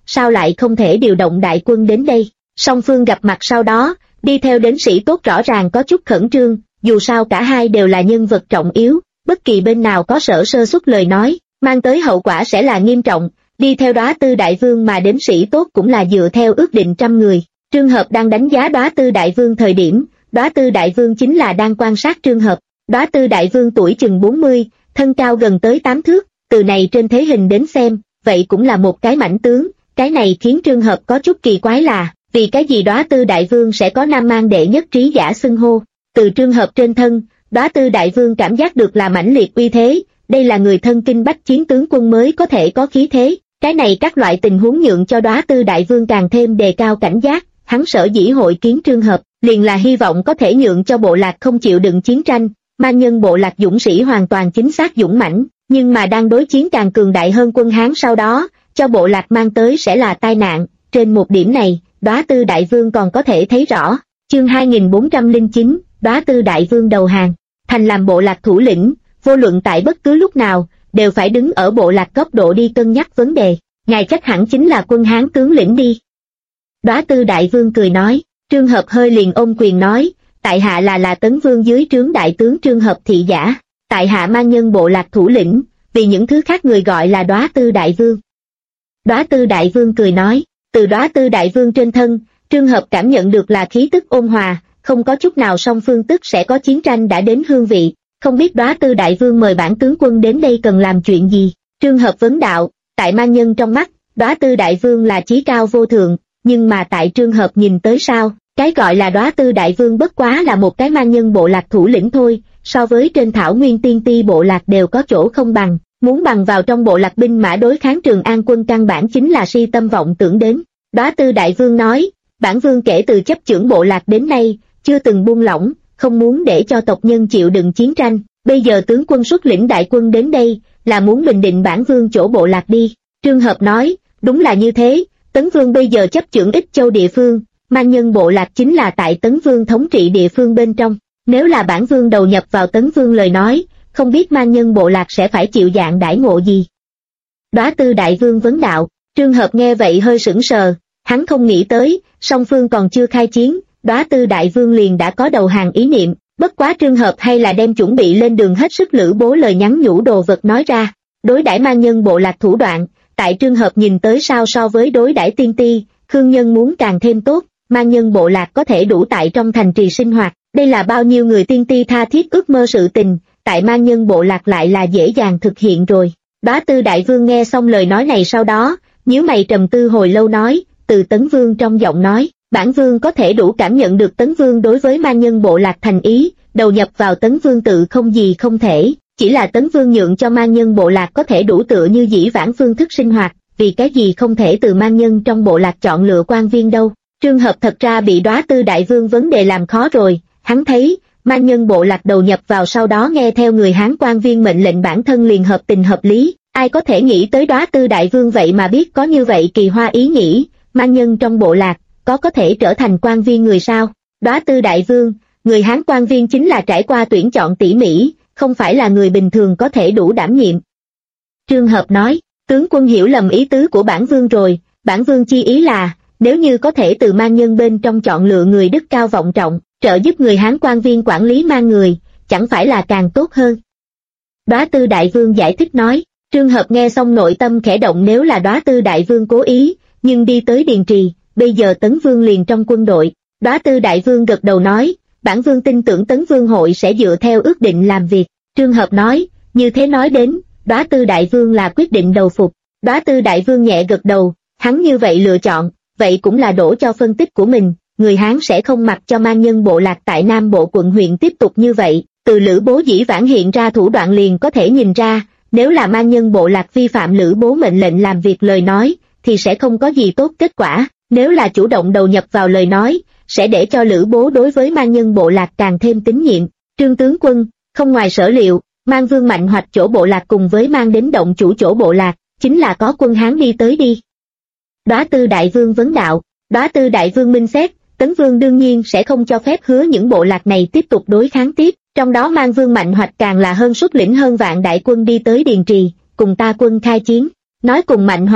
sao lại không thể điều động đại quân đến đây? Song phương gặp mặt sau đó, đi theo đến sĩ tốt rõ ràng có chút khẩn trương, dù sao cả hai đều là nhân vật trọng yếu, bất kỳ bên nào có sơ suất lời nói, mang tới hậu quả sẽ là nghiêm trọng. Đi theo Đóa Tư Đại Vương mà đến sĩ tốt cũng là dựa theo ước định 100 người. Trương Hợp đang đánh giá Đóa Tư Đại Vương thời điểm, Đóa Tư Đại Vương chính là đang quan sát Trương Hợp. Đóa Tư Đại Vương tuổi chừng 40, thân cao gần tới 8 thước, từ này trên thế hình đến xem, vậy cũng là một cái mãnh tướng. Cái này khiến Trương Hợp có chút kỳ quái là, vì cái gì Đóa Tư Đại Vương sẽ có Nam Mang đệ nhất trí giả xưng hô. Từ Trương Hợp trên thân, Đóa Tư Đại Vương cảm giác được là mãnh liệt uy thế, đây là người thân kinh bách chiến tướng quân mới có thể có khí thế. Cái này các loại tình huống nhượng cho Đóa Tư Đại Vương càng thêm đề cao cảnh giác, hắn sở dĩ hội kiến Trương Hợp, liền là hy vọng có thể nhượng cho bộ lạc không chịu đựng chiến tranh. Man nhân bộ lạc dũng sĩ hoàn toàn chính xác dũng mãnh, nhưng mà đang đối chiến càng cường đại hơn quân Hán sau đó, cho bộ lạc mang tới sẽ là tai nạn. Trên một điểm này, Đóa Tư Đại Vương còn có thể thấy rõ. Chương 2409, Đóa Tư Đại Vương đầu hàng. Thành làm bộ lạc thủ lĩnh, vô luận tại bất cứ lúc nào, đều phải đứng ở bộ lạc góc độ đi cân nhắc vấn đề. Ngài chắc hẳn chính là quân Hán tướng lĩnh đi. Đóa Tư Đại Vương cười nói. Trương Hợp hơi liền ôm quyền nói, tại hạ là Tấn Vương dưới trướng đại tướng Trương Hợp thị giả, tại hạ Man nhân bộ lạc thủ lĩnh, vì những thứ khác người gọi là Đóa Tư Đại Vương. Đóa Tư Đại Vương cười nói, từ Đóa Tư Đại Vương trên thân, Trương Hợp cảm nhận được là khí tức ôn hòa, không có chút nào song phương tức sẽ có chiến tranh đã đến hương vị. Không biết Đóa Tư Đại Vương mời bản tướng quân đến đây cần làm chuyện gì? Trương Hợp vấn đạo, tại Man nhân trong mắt, Đóa Tư Đại Vương là chí cao vô thượng, nhưng mà tại Trương Hợp nhìn tới sao, cái gọi là Đóa Tư Đại Vương bất quá là một cái Man nhân bộ lạc thủ lĩnh thôi, so với trên thảo nguyên tiên ti bộ lạc đều có chỗ không bằng, muốn bằng vào trong bộ lạc binh mã đối kháng Trường An quân căn bản chính là si tâm vọng tưởng đến. Đóa Tư Đại Vương nói, bản vương kể từ chấp chưởng bộ lạc đến nay, chưa từng buông lỏng, không muốn để cho tộc nhân chịu đựng chiến tranh, bây giờ tướng quân xuất lĩnh đại quân đến đây, là muốn bình định bản vương chỗ bộ lạc đi. Trương Hợp nói, đúng là như thế, Tấn Vương bây giờ chấp chưởng Ích Châu địa phương, Man nhân bộ lạc chính là tại Tấn Vương thống trị địa phương bên trong, nếu là bản vương đầu nhập vào Tấn Vương lời nói, không biết Man nhân bộ lạc sẽ phải chịu dạng đãi ngộ gì. Đóa Tư Đại Vương vấn đạo. Trương Hợp nghe vậy hơi sững sờ, hắn không nghĩ tới, song phương còn chưa khai chiến, Đóa Tư Đại Vương liền đã có đầu hàng ý niệm, bất quá Trương Hợp hay là đem chuẩn bị lên đường hết sức lữ bố lời nhắn nhủ đồ vật nói ra. Đối đãi Man nhân bộ lạc thủ đoạn, tại Trương Hợp nhìn tới sao so với đối đãi tiên ti, Khương nhân muốn càng thêm tốt, Man nhân bộ lạc có thể đủ tại trong thành trì sinh hoạt, đây là bao nhiêu người tiên ti tha thiết ước mơ sự tình, tại Man nhân bộ lạc lại là dễ dàng thực hiện rồi. Đóa Tư Đại Vương nghe xong lời nói này sau đó, nhíu mày trầm tư hồi lâu nói, từ Tấn Vương trong giọng nói, bản vương có thể đủ cảm nhận được Tấn Vương đối với Man nhân bộ lạc thành ý, đầu nhập vào Tấn Vương tự không gì không thể, chỉ là Tấn Vương nhượng cho Man nhân bộ lạc có thể đủ tựa như dĩ vãng phương thức sinh hoạt, vì cái gì không thể từ Man nhân trong bộ lạc chọn lựa quan viên đâu. Trương Hợp thật ra bị Đóa Tư Đại Vương vấn đề làm khó rồi, hắn thấy, Man nhân bộ lạc đầu nhập vào sau đó nghe theo người Hán quan viên mệnh lệnh bản thân liền hợp tình hợp lý, ai có thể nghĩ tới Đóa Tư Đại Vương vậy mà biết có như vậy kỳ hoa ý nghĩ, Man nhân trong bộ lạc, có thể trở thành quan viên người sao? Đóa Tư Đại Vương, người Hán quan viên chính là trải qua tuyển chọn tỉ mỉ, không phải là người bình thường có thể đủ đảm nhiệm. Trương Hợp nói, tướng quân hiểu lầm ý tứ của bản vương rồi, bản vương chi ý là, nếu như có thể từ Man nhân bên trong chọn lựa người đức cao vọng trọng, trợ giúp người Hán quan viên quản lý Man người, chẳng phải là càng tốt hơn. Đóa Tư Đại Vương giải thích nói, Trương Hợp nghe xong nội tâm khẽ động, nếu là Đóa Tư Đại Vương cố ý, nhưng đi tới Điền Trì, bây giờ Tấn Vương liền trong quân đội. Đóa Tư Đại Vương gật đầu nói, bản vương tin tưởng Tấn Vương hội sẽ dựa theo ước định làm việc. Trương Hợp nói, như thế nói đến, Đóa Tư Đại Vương là quyết định đầu phục. Đóa Tư Đại Vương nhẹ gật đầu, hắn như vậy lựa chọn, vậy cũng là đổ cho phân tích của mình, người Hán sẽ không mặc cho Man nhân bộ lạc tại Nam Bộ quận huyện tiếp tục như vậy, từ Lữ Bố dĩ vãng hiện ra thủ đoạn liền có thể nhìn ra, nếu là Man nhân bộ lạc vi phạm Lữ Bố mệnh lệnh làm việc lời nói, thì sẽ không có gì tốt kết quả, nếu là chủ động đầu nhập vào lời nói, sẽ để cho Lữ Bố đối với Man nhân bộ lạc càng thêm tín nhiệm. Trương tướng quân, không ngoài sở liệu, Man vương Mạnh Hoạch chỗ bộ lạc cùng với mang đến động chủ chỗ bộ lạc, chính là có quân Hán đi tới đi. Đóa Tư Đại Vương vấn đạo, Đóa Tư Đại Vương minh xét, Tấn Vương đương nhiên sẽ không cho phép hứa những bộ lạc này tiếp tục đối kháng tiếp, trong đó Man vương Mạnh Hoạch càng là xuất lĩnh hơn vạn đại quân đi tới Điền Trì, cùng ta quân khai chiến. Nói cùng Mạnh Hoạch,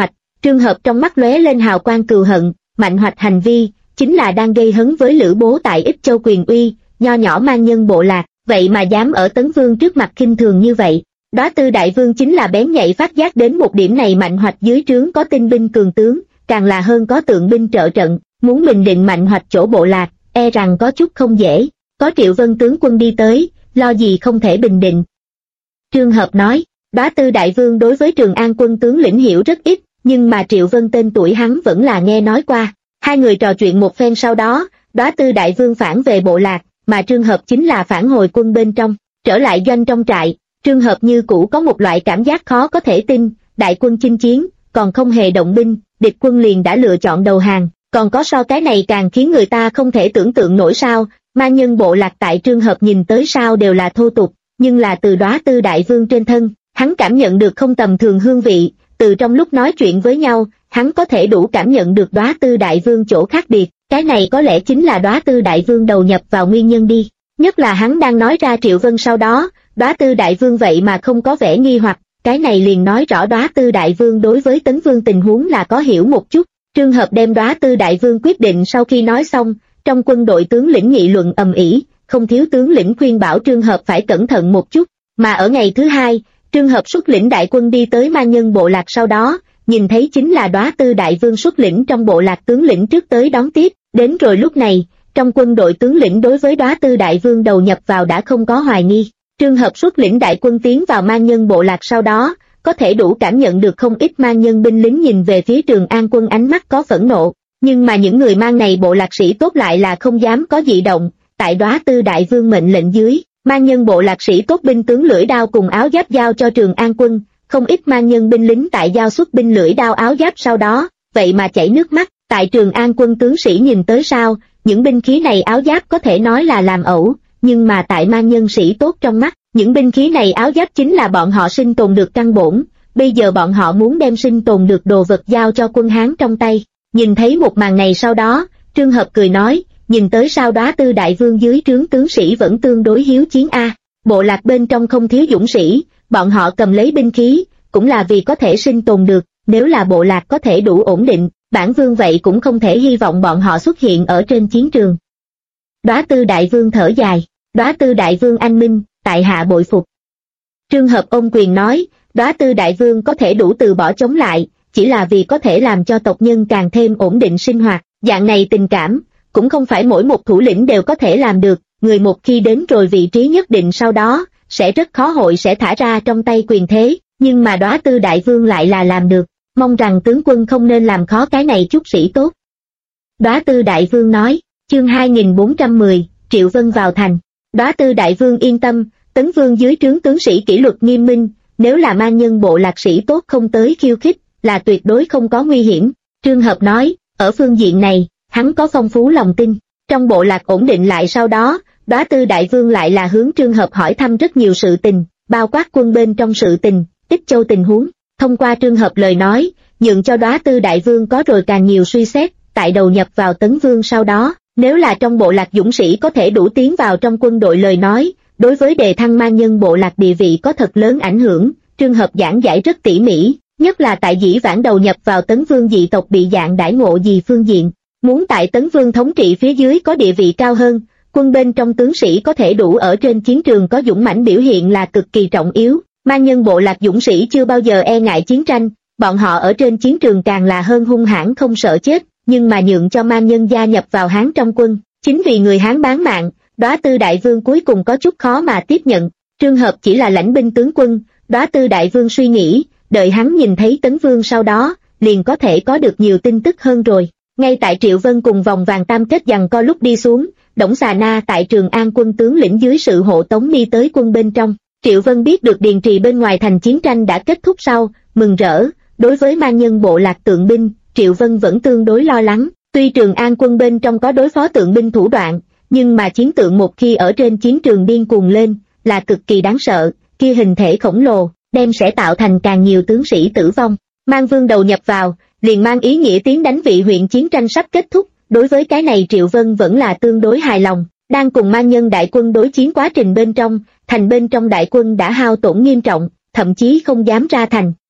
Trương Hợp trong mắt lóe lên hào quang cừu hận, Mạnh Hoạch hành vi chính là đang gây hấn với Lữ Bố tại Ích Châu quyền uy, nho nhỏ mang nhân bộ lạc, vậy mà dám ở Tấn Vương trước mặt khinh thường như vậy. Đóa Tư đại vương chính là bén nhạy phát giác đến một điểm này, Mạnh Hoạch dưới trướng có tinh binh cường tướng, càng là hơn có tượng binh trợ trận, muốn bình định Mạnh Hoạch chỗ bộ lạc, e rằng có chút không dễ. Có Triệu Vân tướng quân đi tới, lo gì không thể bình định. Trương Hợp nói, Đóa Tư đại vương đối với Trường An quân tướng lĩnh hiểu rất ít, nhưng mà Triệu Vân tên tuổi hắn vẫn là nghe nói qua. Hai người trò chuyện một phen sau đó, Đóa Tư đại vương phản về bộ lạc, mà Trương Hợp chính là phản hồi quân bên trong. Trở lại doanh trong trại, Trương Hợp như cũ có một loại cảm giác khó có thể tin, đại quân chinh chiến, còn không hề động binh, địch quân liền đã lựa chọn đầu hàng, còn có so cái này càng khiến người ta không thể tưởng tượng nổi sao. Mang nhân bộ lạc tại Trương Hợp nhìn tới sao đều là thô tục, nhưng là từ Đóa Tư đại vương trên thân, hắn cảm nhận được không tầm thường hương vị, từ trong lúc nói chuyện với nhau, hắn có thể đủ cảm nhận được Đóa Tư đại vương chỗ khác biệt, cái này có lẽ chính là Đóa Tư đại vương đầu nhập vào nguyên nhân đi. Nhất là hắn đang nói ra Triệu Vân sau đó, Đóa Tư đại vương vậy mà không có vẻ nghi hoặc, cái này liền nói rõ Đóa Tư đại vương đối với Tấn Vương tình huống là có hiểu một chút. Trương Hợp đem Đóa Tư đại vương quyết định sau khi nói xong, trong quân đội tướng lĩnh nghị luận ầm ĩ, không thiếu tướng lĩnh khuyên bảo Trương Hợp phải cẩn thận một chút. Mà ở ngày thứ hai, Trương Hợp xuất lĩnh đại quân đi tới mang nhân bộ lạc, sau đó nhìn thấy chính là Đóa Tư đại vương xuất lĩnh trong bộ lạc tướng lĩnh trước tới đón tiếp. Đến rồi lúc này, trong quân đội tướng lĩnh đối với Đóa Tư đại vương đầu nhập vào đã không có hoài nghi. Trương Hợp xuất lĩnh đại quân tiến vào mang nhân bộ lạc sau đó, có thể đủ cảm nhận được không ít mang nhân binh lính nhìn về phía Trường An quân ánh mắt có phẫn nộ, nhưng mà những người mang này bộ lạc sĩ tốt lại là không dám có dị động. Tại Đóa Tư đại vương mệnh lệnh dưới, mang nhân bộ lạc sĩ tốt binh tướng lưỡi đao cùng áo giáp giao cho Trường An quân, không ít mang nhân binh lính tại giao xuất binh lưỡi đao áo giáp sau đó, vậy mà chảy nước mắt. Tại Trường An quân tướng sĩ nhìn tới sao, những binh khí này áo giáp có thể nói là làm ẩu, nhưng mà tại mang nhân sĩ tốt trong mắt, những binh khí này áo giáp chính là bọn họ sinh tồn được căn bổn, bây giờ bọn họ muốn đem sinh tồn được đồ vật giao cho quân Hán trong tay. Nhìn thấy một màn này sau đó, Trương Hợp cười nói, nhìn tới sao Đóa Tư đại vương dưới trướng tướng sĩ vẫn tương đối hiếu chiến a. Bộ lạc bên trong không thiếu dũng sĩ, bọn họ cầm lấy binh khí, cũng là vì có thể sinh tồn được, nếu là bộ lạc có thể đủ ổn định, bản vương vậy cũng không thể hy vọng bọn họ xuất hiện ở trên chiến trường. Đóa Tư đại vương thở dài, Đóa Tư đại vương anh minh, tại hạ bội phục. Trương Hợp ôm quyền nói, Đóa Tư đại vương có thể đủ từ bỏ chống lại, chỉ là vì có thể làm cho tộc nhân càng thêm ổn định sinh hoạt, dạng này tình cảm, cũng không phải mỗi một thủ lĩnh đều có thể làm được, người một khi đến rồi vị trí nhất định sau đó, sẽ rất khó hội sẽ thả ra trong tay quyền thế, nhưng mà Đóa Tư đại vương lại là làm được, mong rằng tướng quân không nên làm khó cái này chút sĩ tốt. Đóa Tư đại vương nói, chương 2410, Triệu Vân vào thành. Đóa Tư đại vương yên tâm, Tấn Vương dưới trướng tướng sĩ kỷ luật nghiêm minh, nếu là mang nhân bộ lạc sĩ tốt không tới khiêu khích, là tuyệt đối không có nguy hiểm. Trương Hợp nói, ở phương diện này, hắn có phong phú lòng tin. Trong bộ lạc ổn định lại sau đó, Đóa Tư đại vương lại là hướng Trương Hợp hỏi thăm rất nhiều sự tình, bao quát quân bên trong sự tình, Ích Châu tình huống. Thông qua Trương Hợp lời nói, nhượng cho Đóa Tư đại vương có rồi càng nhiều suy xét, tại đầu nhập vào Tấn Vương sau đó, nếu là trong bộ lạc dũng sĩ có thể đủ tiến vào trong quân đội lời nói, đối với đề thăng mang nhân bộ lạc địa vị có thật lớn ảnh hưởng. Trương Hợp giảng giải rất tỉ mỉ, nhất là tại dĩ vãng đầu nhập vào Tấn Vương dị tộc bị dạng đãi ngộ gì phương diện, muốn tại Tấn Vương thống trị phía dưới có địa vị cao hơn, quân bên trong tướng sĩ có thể đủ ở trên chiến trường có dũng mãnh biểu hiện là cực kỳ trọng yếu. Mang nhân bộ lạc dũng sĩ chưa bao giờ e ngại chiến tranh, bọn họ ở trên chiến trường càng là hơn hung hãn không sợ chết, nhưng mà nhượng cho mang nhân gia nhập vào Hán trong quân, chính vì người Hán bán mạng, Đóa Tư đại vương cuối cùng có chút khó mà tiếp nhận. Trương Hợp chỉ là lãnh binh tướng quân, Đóa Tư đại vương suy nghĩ, đợi hắn nhìn thấy Tấn Vương sau đó, liền có thể có được nhiều tin tức hơn rồi. Ngay tại Triệu Vân cùng vòng vàng tam kết giằng co lúc đi xuống, Đổng Xà Na tại Trường An quân tướng lĩnh dưới sự hộ tống đi tới quân bên trong. Triệu Vân biết được Điền Trì bên ngoài thành chiến tranh đã kết thúc sau, mừng rỡ. Đối với mang nhân bộ lạc tượng binh, Triệu Vân vẫn tương đối lo lắng. Tuy Trường An quân bên trong có đối phó tượng binh thủ đoạn, nhưng mà chiến tượng một khi ở trên chiến trường điên cuồng lên, là cực kỳ đáng sợ, kia hình thể khổng lồ, đem sẽ tạo thành càng nhiều tướng sĩ tử vong. Mang Vương đầu nhập vào, liền mang ý nghĩa tiến đánh vị huyện chiến tranh sắp kết thúc, đối với cái này Triệu Vân vẫn là tương đối hài lòng. Đang cùng mang nhân đại quân đối chiến quá trình bên trong, thành bên trong đại quân đã hao tổn nghiêm trọng, thậm chí không dám ra thành,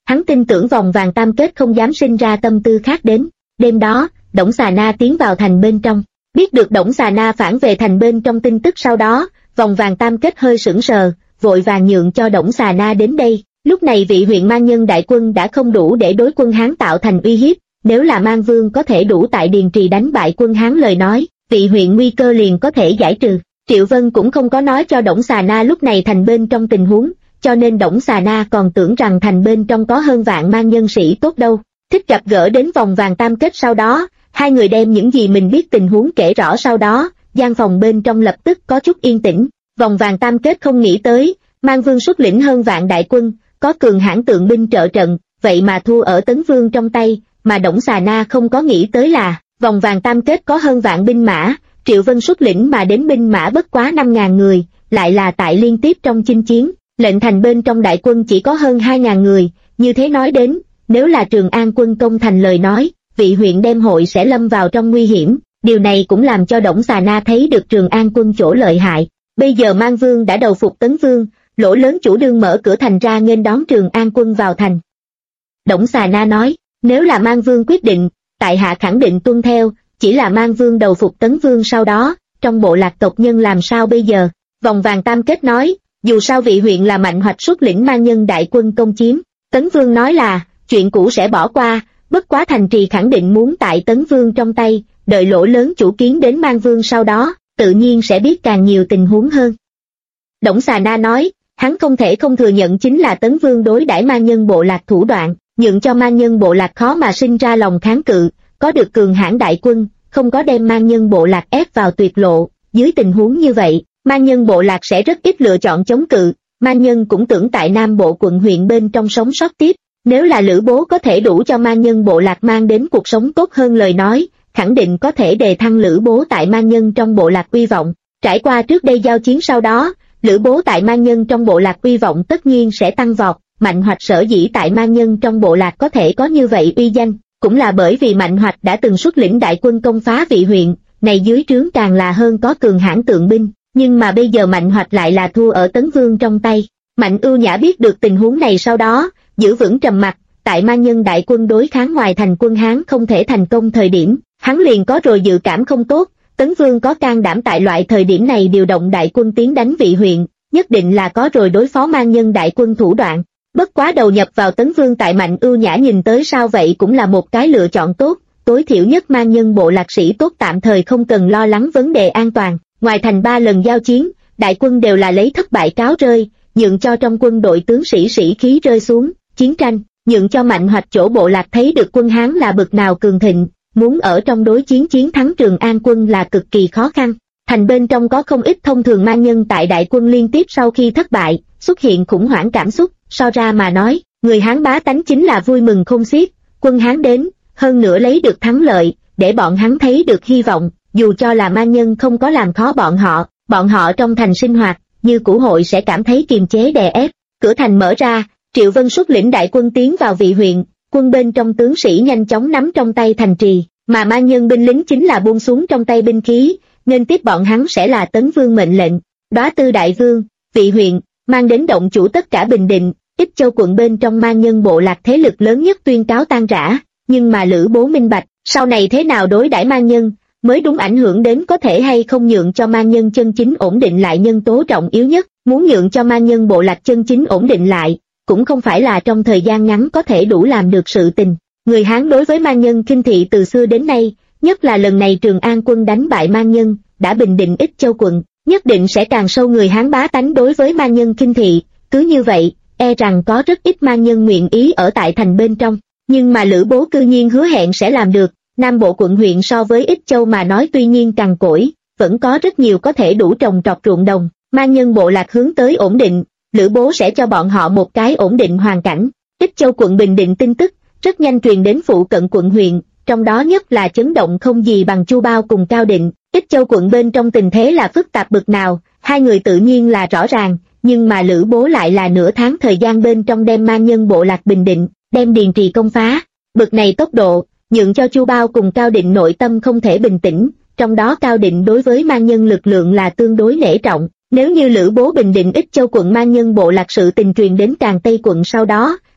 Hắn tin tưởng vòng vàng tam kết không dám sinh ra tâm tư khác đến. Đêm đó, Đổng Xà Na tiến vào thành bên trong. Biết được Đổng Xà Na phản về thành bên trong tin tức sau đó, vòng vàng tam kết hơi sững sờ, vội vàng nhượng cho Đổng Xà Na đến đây. Lúc này vị huyện mang nhân đại quân đã không đủ để đối quân Hán tạo thành uy hiếp, nếu là Mang Vương có thể đủ tại Điền Trì đánh bại quân Hán lời nói, vị huyện nguy cơ liền có thể giải trừ. Triệu Vân cũng không có nói cho Đổng Xà Na lúc này thành bên trong tình huống, cho nên Đổng Xà Na còn tưởng rằng thành bên trong có hơn vạn mang nhân sĩ tốt đâu. Thích gặp gỡ đến vòng vàng tam kết sau đó, hai người đem những gì mình biết tình huống kể rõ sau đó, gian phòng bên trong lập tức có chút yên tĩnh. Vòng vàng tam kết không nghĩ tới, Mang Vương xuất lĩnh hơn vạn đại quân, có cường hãn tượng binh trợ trận, vậy mà thua ở Tấn Vương trong tay, mà Đổng Xà Na không có nghĩ tới là, vòng vàng tam kết có hơn vạn binh mã, Triệu Vân xuất lĩnh mà đến binh mã bất quá 5.000 người, lại là tại liên tiếp trong chinh chiến, lệnh thành bên trong đại quân chỉ có hơn 2.000 người, như thế nói đến, nếu là Trường An quân công thành lời nói, vị huyện đem hội sẽ lâm vào trong nguy hiểm, điều này cũng làm cho Đổng Xà Na thấy được Trường An quân chỗ lợi hại. Bây giờ Mang Vương đã đầu phục Tấn Vương, Lỗ Lớn chủ đương mở cửa thành ra nghênh đón Trường An quân vào thành. Đổng Xà Na nói, nếu là Mang Vương quyết định, tại hạ khẳng định tuân theo, chỉ là Mang Vương đầu phục Tấn Vương sau đó, trong bộ lạc tộc nhân làm sao bây giờ? Vòng vàng tam kết nói, dù sao vị huyện là Mạnh Hoạch xuất lĩnh mang nhân đại quân công chiếm, Tấn Vương nói là, chuyện cũ sẽ bỏ qua, bất quá thành trì khẳng định muốn tại Tấn Vương trong tay, đợi Lỗ Lớn chủ kiến đến Mang Vương sau đó, tự nhiên sẽ biết càng nhiều tình huống hơn. Đổng Xà Na nói, hắn không thể không thừa nhận chính là Tấn Vương đối đãi mang nhân bộ lạc thủ đoạn, nhượng cho mang nhân bộ lạc khó mà sinh ra lòng kháng cự, có được cường hãn đại quân, không có đem mang nhân bộ lạc ép vào tuyệt lộ, dưới tình huống như vậy, mang nhân bộ lạc sẽ rất ít lựa chọn chống cự, mang nhân cũng tưởng tại Nam Bộ quận huyện bên trong sống sót tiếp, nếu là Lữ Bố có thể đủ cho mang nhân bộ lạc mang đến cuộc sống tốt hơn lời nói, khẳng định có thể đề thăng Lữ Bố tại mang nhân trong bộ lạc uy vọng. Trải qua trước đây giao chiến sau đó, Lữ Bố tại mang nhân trong bộ lạc uy vọng tất nhiên sẽ tăng vọt. Mạnh Hoạch sở dĩ tại mang nhân trong bộ lạc có thể có như vậy uy danh, cũng là bởi vì Mạnh Hoạch đã từng xuất lĩnh đại quân công phá vị huyện, này dưới trướng càng là hơn có cường hãn tượng binh, nhưng mà bây giờ Mạnh Hoạch lại là thua ở Tấn Vương trong tay. Mạnh Ưu Nhã biết được tình huống này sau đó, giữ vững trầm mặc, tại mang nhân đại quân đối kháng ngoài thành quân Hán không thể thành công thời điểm, hắn liền có rồi dự cảm không tốt, Tấn Vương có can đảm tại loại thời điểm này điều động đại quân tiến đánh vị huyện, nhất định là có rồi đối phó mang nhân đại quân thủ đoạn. Bất quá đầu nhập vào Tấn Vương tại Mạnh Ưu Nhã nhìn tới sao vậy cũng là một cái lựa chọn tốt, tối thiểu nhất mang nhân bộ lạc sĩ tốt tạm thời không cần lo lắng vấn đề an toàn. Ngoài thành 3 lần giao chiến, đại quân đều là lấy thất bại cáo rơi, nhượng cho trong quân đội tướng sĩ sĩ khí rơi xuống, chiến tranh, nhượng cho Mạnh Hoạch chỗ bộ lạc thấy được quân Hán là bực nào cường thịnh, muốn ở trong đối chiến chiến thắng Trường An quân là cực kỳ khó khăn. Thành bên trong có không ít thông thường mang nhân tại đại quân liên tiếp sau khi thất bại, xuất hiện khủng hoảng cảm xúc, so ra mà nói, người Hán bá tánh chính là vui mừng không xiết, quân Hán đến, hơn nữa lấy được thắng lợi, để bọn hắn thấy được hy vọng, dù cho là mang nhân không có làm khó bọn họ trong thành sinh hoạt, như cũ hội sẽ cảm thấy kiềm chế đè ép. Cửa thành mở ra, Triệu Vân xuất lĩnh đại quân tiến vào vị huyện, quân bên trong tướng sĩ nhanh chóng nắm trong tay thành trì, mà mang nhân binh lính chính là buông xuống trong tay binh khí, nên tiếp bọn hắn sẽ là Tấn Vương mệnh lệnh. Đóa Tư đại vương, vị huyện, mang đến động chủ tất cả Bình Định, Ích Châu quận bên trong mang nhân bộ lạc thế lực lớn nhất tuyên cáo tan rã, nhưng mà Lữ Bố minh bạch, sau này thế nào đối đãi mang nhân, mới đúng ảnh hưởng đến có thể hay không nhượng cho mang nhân chân chính ổn định lại nhân tố trọng yếu nhất, muốn nhượng cho mang nhân bộ lạc chân chính ổn định lại, cũng không phải là trong thời gian ngắn có thể đủ làm được sự tình. Người Hán đối với mang nhân khinh thị từ xưa đến nay, nhất là lần này Trường An quân đánh bại mang nhân, đã bình định Ích Châu quận, nhất định sẽ càng sâu người Hán bá tánh đối với mang nhân khinh thị, cứ như vậy, e rằng có rất ít mang nhân nguyện ý ở tại thành bên trong, nhưng mà Lữ Bố cư nhiên hứa hẹn sẽ làm được. Nam Bộ quận huyện so với Ích Châu mà nói tuy nhiên cằn cỗi, vẫn có rất nhiều có thể đủ trồng trọt ruộng đồng, mang nhân bộ lạc hướng tới ổn định, Lữ Bố sẽ cho bọn họ một cái ổn định hoàn cảnh. Ích Châu quận bình định tin tức, rất nhanh truyền đến phụ cận quận huyện, trong đó nhất là chấn động không gì bằng Chu Bao cùng Cao Định. Ích Châu quận bên trong tình thế là phức tạp bực nào, hai người tự nhiên là rõ ràng, nhưng mà Lữ Bố lại là nửa tháng thời gian bên trong đem mang nhân bộ lạc bình định, đem Điền Trì công phá, bực này tốc độ, nhượng cho Chu Bao cùng Cao Định nội tâm không thể bình tĩnh, trong đó Cao Định đối với mang nhân lực lượng là tương đối nể trọng, nếu như Lữ Bố bình định Ích Châu quận mang nhân bộ lạc sự tình truyền đến Tràng Tây quận sau đó,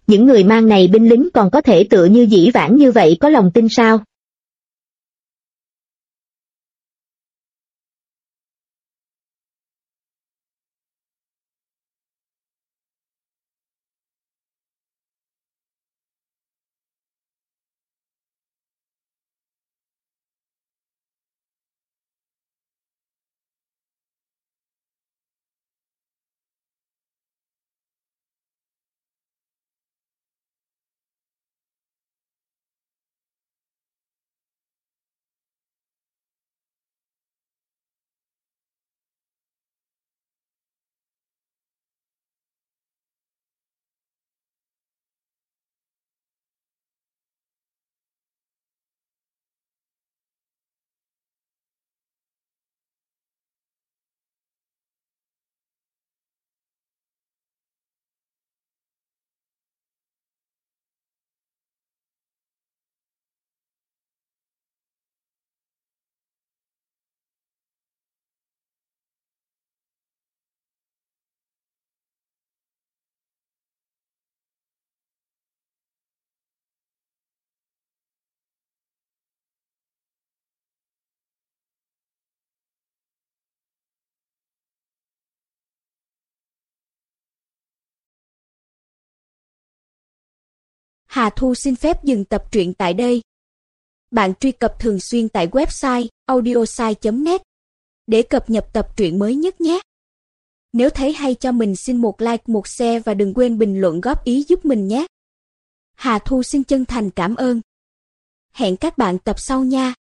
những người mang này binh lính còn có thể tựa như dĩ vãng như vậy có lòng tin sao? Hà Thu xin phép dừng tập truyện tại đây. Bạn truy cập thường xuyên tại website audiosai.net để cập nhật tập truyện mới nhất nhé. Nếu thấy hay cho mình xin một like, một share và đừng quên bình luận góp ý giúp mình nhé. Hà Thu xin chân thành cảm ơn. Hẹn các bạn tập sau nha.